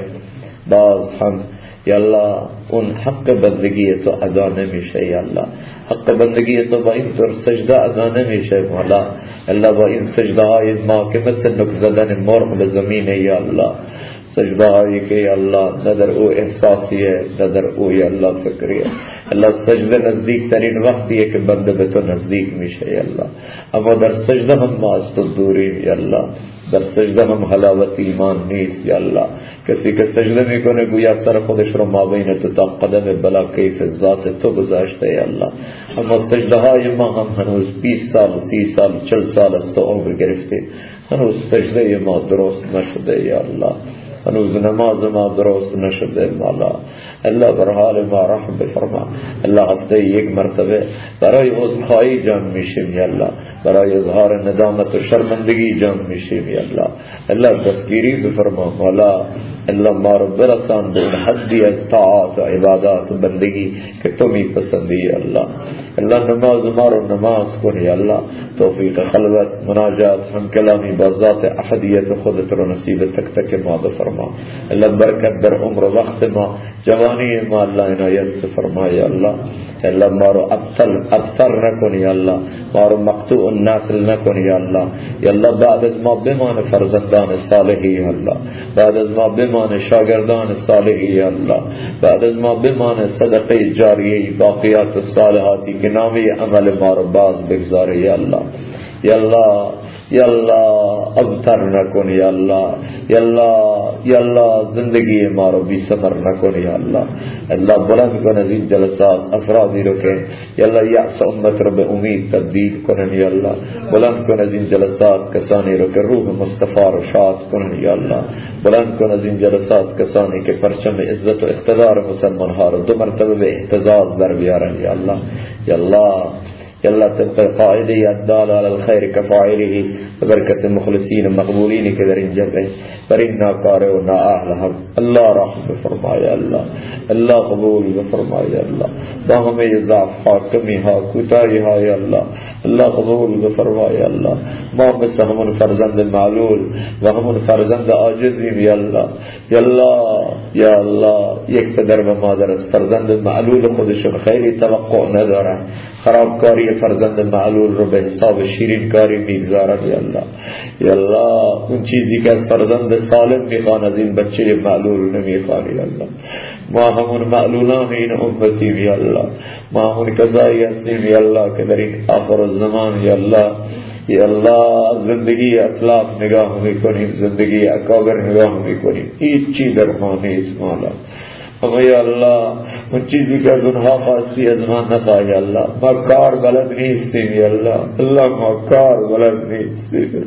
باز هم یا الله اون حق بندگی تو ادا نمیشه یا الله. حق بندگی تو با این طور سجده ادا نمیشه مولا. الله با این سجده های ما که مثل نک زدن مرغ به زمینه یا الله، سجده هایی که یا الله نه در او احساسیه نه در او یا الله فکریه. الله سجده نزدیک ترین وقتیه که بنده به تو نزدیک میشه یا الله، اما در سجده هم ما از تو دوریم یا الله. در سجده هم حلاوت ایمان نیست یا الله. کسی که سجده میکنه گویا سر خودش رو مابین تو تا قدم بلا کیف ذات تو گذاشته یا الله. اما سجده های ما هم هنوز 20 سال 30 سال 40 سال از تو عمر گرفتیم، هنوز سجده ما درست نشده یا الله، هنوز نماز ما درست نشده مولا. الله بر حال ما رحم بفرما. الله هفته یک مرتبه برای عذرخواهی جمع میشیم یا الله، برای اظهار ندامت و شرمندگی جمع میشیم یا الله. الله دستگیری بفرما مولا. الله ما رو برسان به اون حدی از طاعات و عبادات و بندگی که تو میپسندی یا الله. الله نماز ما رو نماز کن یا الله. توفیق خلوت مناجات هم کلامی با ذات احدیت خودت رو نصیب تک تک ما بفرما. الله برکت در عمر و وقت ما، جوانی ما الله عنایت فرما یا الله. الله ما رو ابتر نکن یا الله، ما رو مقطوع النسل نکن یا الله. یا الله بعد از ما بمان فرزندان صالحی یا الله، بعد از ما بمان شاگردان صالحی یا الله، بعد از ما بمان صدقه جاریه باقیات الصالحاتی که نامی عمل ما رو باز بگذاره یا الله. یا الله یا الله ابتر نکن یا الله. یا الله یا الله زندگی ما رو بی ثمر نکن یا الله. الله بلند کن از این جلسات افرادی رو که یا الله یأس امت رو به امید تبدیل کنن یا الله. بلند کن از این جلسات کسانی رو که روح مصطفی رو شاد کنن یا الله. بلند کن از این جلسات کسانی که پرچم عزت و اقتدار مسلمان ها رو دو مرتبه به اهتزاز در بیارن یا الله. یا الله یا الله طبق قاعده الدال على الخير كفاعله ببرکت مخلصین مقبولین که در این جمع بر این ناکار و نااهل هم الله رحم فرمای الله. الله قبول فرمای الله. با همه ضعف ها کمی ها کوتاهی ها یا الله الله قبول فرمای الله. ما مثل همون فرزند معلول و همون فرزند عاجزیم یا الله. یا الله یا الله یک پدر و مادر از فرزند معلول خودشون خیلی توقع ندارن، خرابکاری فرزند معلول رو به حساب شیرین کاری میگذارن یا الله. یا الله اون چیزی که از فرزند سالم میخوان از این بچه معلول نمیخوان یا الله. ما همون معلولان این امتیم یا الله، ما همون کسایی هستیم یا الله که در این آخر الزمان یا الله یا الله زندگی اسلاف نگاه میکنیم، زندگی اکابر نگاه میکنیم، هیچ چی در ما نیست مولا. اما یا الله اون چیزی که از اونها خواستی از ما نخواهی یا الله. ما کار بلد نیستیم یا الله. الله ما کار بلد نیستیم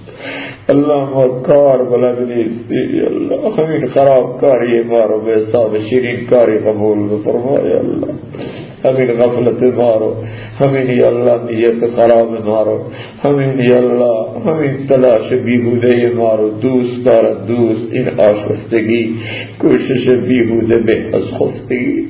الله، ما کار بلد نیستیم یا الله. همین خراب کاری ما رو به حساب شیرین کاری قبول بفرما یا الله. همین غفلت ما رو، همین یا الله نیت خراب ما رو، همین یا الله همین تلاش بیهوده ما رو دوست دارد دوست این آشفتگی کوشش بیهوده به از خفتگی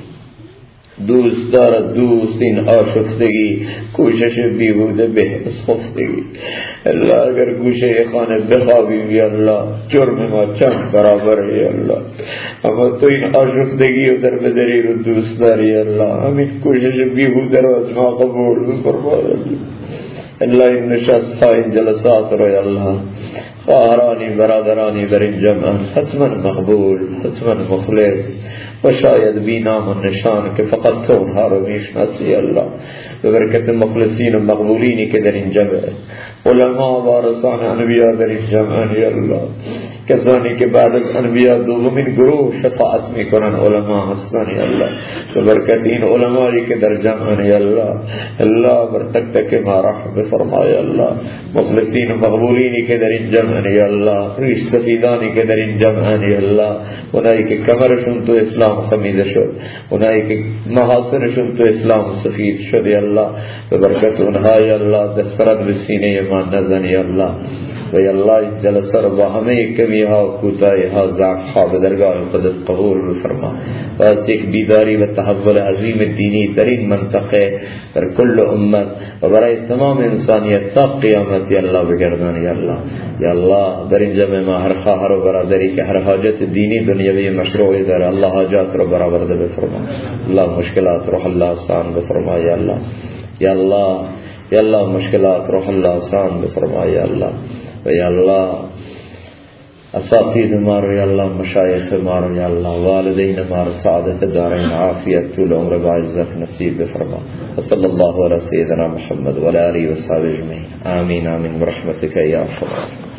دوست دارد دوست این آشفتگی کوشش بیهوده به از خفتگی. الله اگر گوشه خانه بخوابیم یا الله جرم ما چند برابر یا الله، اما تو این آشفتگی و در بدری رو دوست داری یا الله. همین کوشش بیهوده رو از ما قبول فرما یا الله. الله این نشست ها این جلسات رو یا الله خواهرانی برادرانی در این جمع حتما مقبول، حتما مخلص و شاید بی نام و نشان که فقط تو اونها رو میشناسی الله. به برکت مخلصین و مقبولینی که در این جمع، علما و وارثان انبیا در این جمع یا الله، کسانی که بعد از انبیا دومین گروه شفاعت میکنن علما هستن یا الله. به برکت این علمایی که در جمع یا الله الله بر تک تک ما رحم بفرمای الله. مخلصین و مقبولینی که در این جمع جمع یا الله، ریش سفیدانی که در این جمع یا الله، اونایی که کمرشون تو اسلام خمیده شد، اونایی که محاسنشون تو اسلام سفید شد یا الله، به برکت اونها یا الله دسترد به سینه ما نزن یا الله. و یا الله جلسه رو با همه کمی ها و کوتاهی ها ضعف ها به درگاه خودت قبول بفرما و از یک بیداری و تحول عظیم دینی در این منطقه در کل امت و برای تمام انسانیت تا قیامت یا الله بگردان یا الله. یا الله در این جمع ما هر خواهر و برادری که هر حاجت دینی دنیوی مشروعی داره، الله حاجات رو برآورده بفرما، الله مشکلات رو حل آسان بفرما یا الله. یا الله یا الله مشکلات رو حل آسان بفرما یا الله. و یا الله اساتید ما رو یا الله، مشایخ ما رو یا الله، والدین ما رو سعادت دارین، عافیت طول عمر با عزت نصیب بفرما. و صلی الله علی سیدنا محمد و علی آله و صحبه اجمعین. آمین آمین برحمتک یا ارحم الراحمین.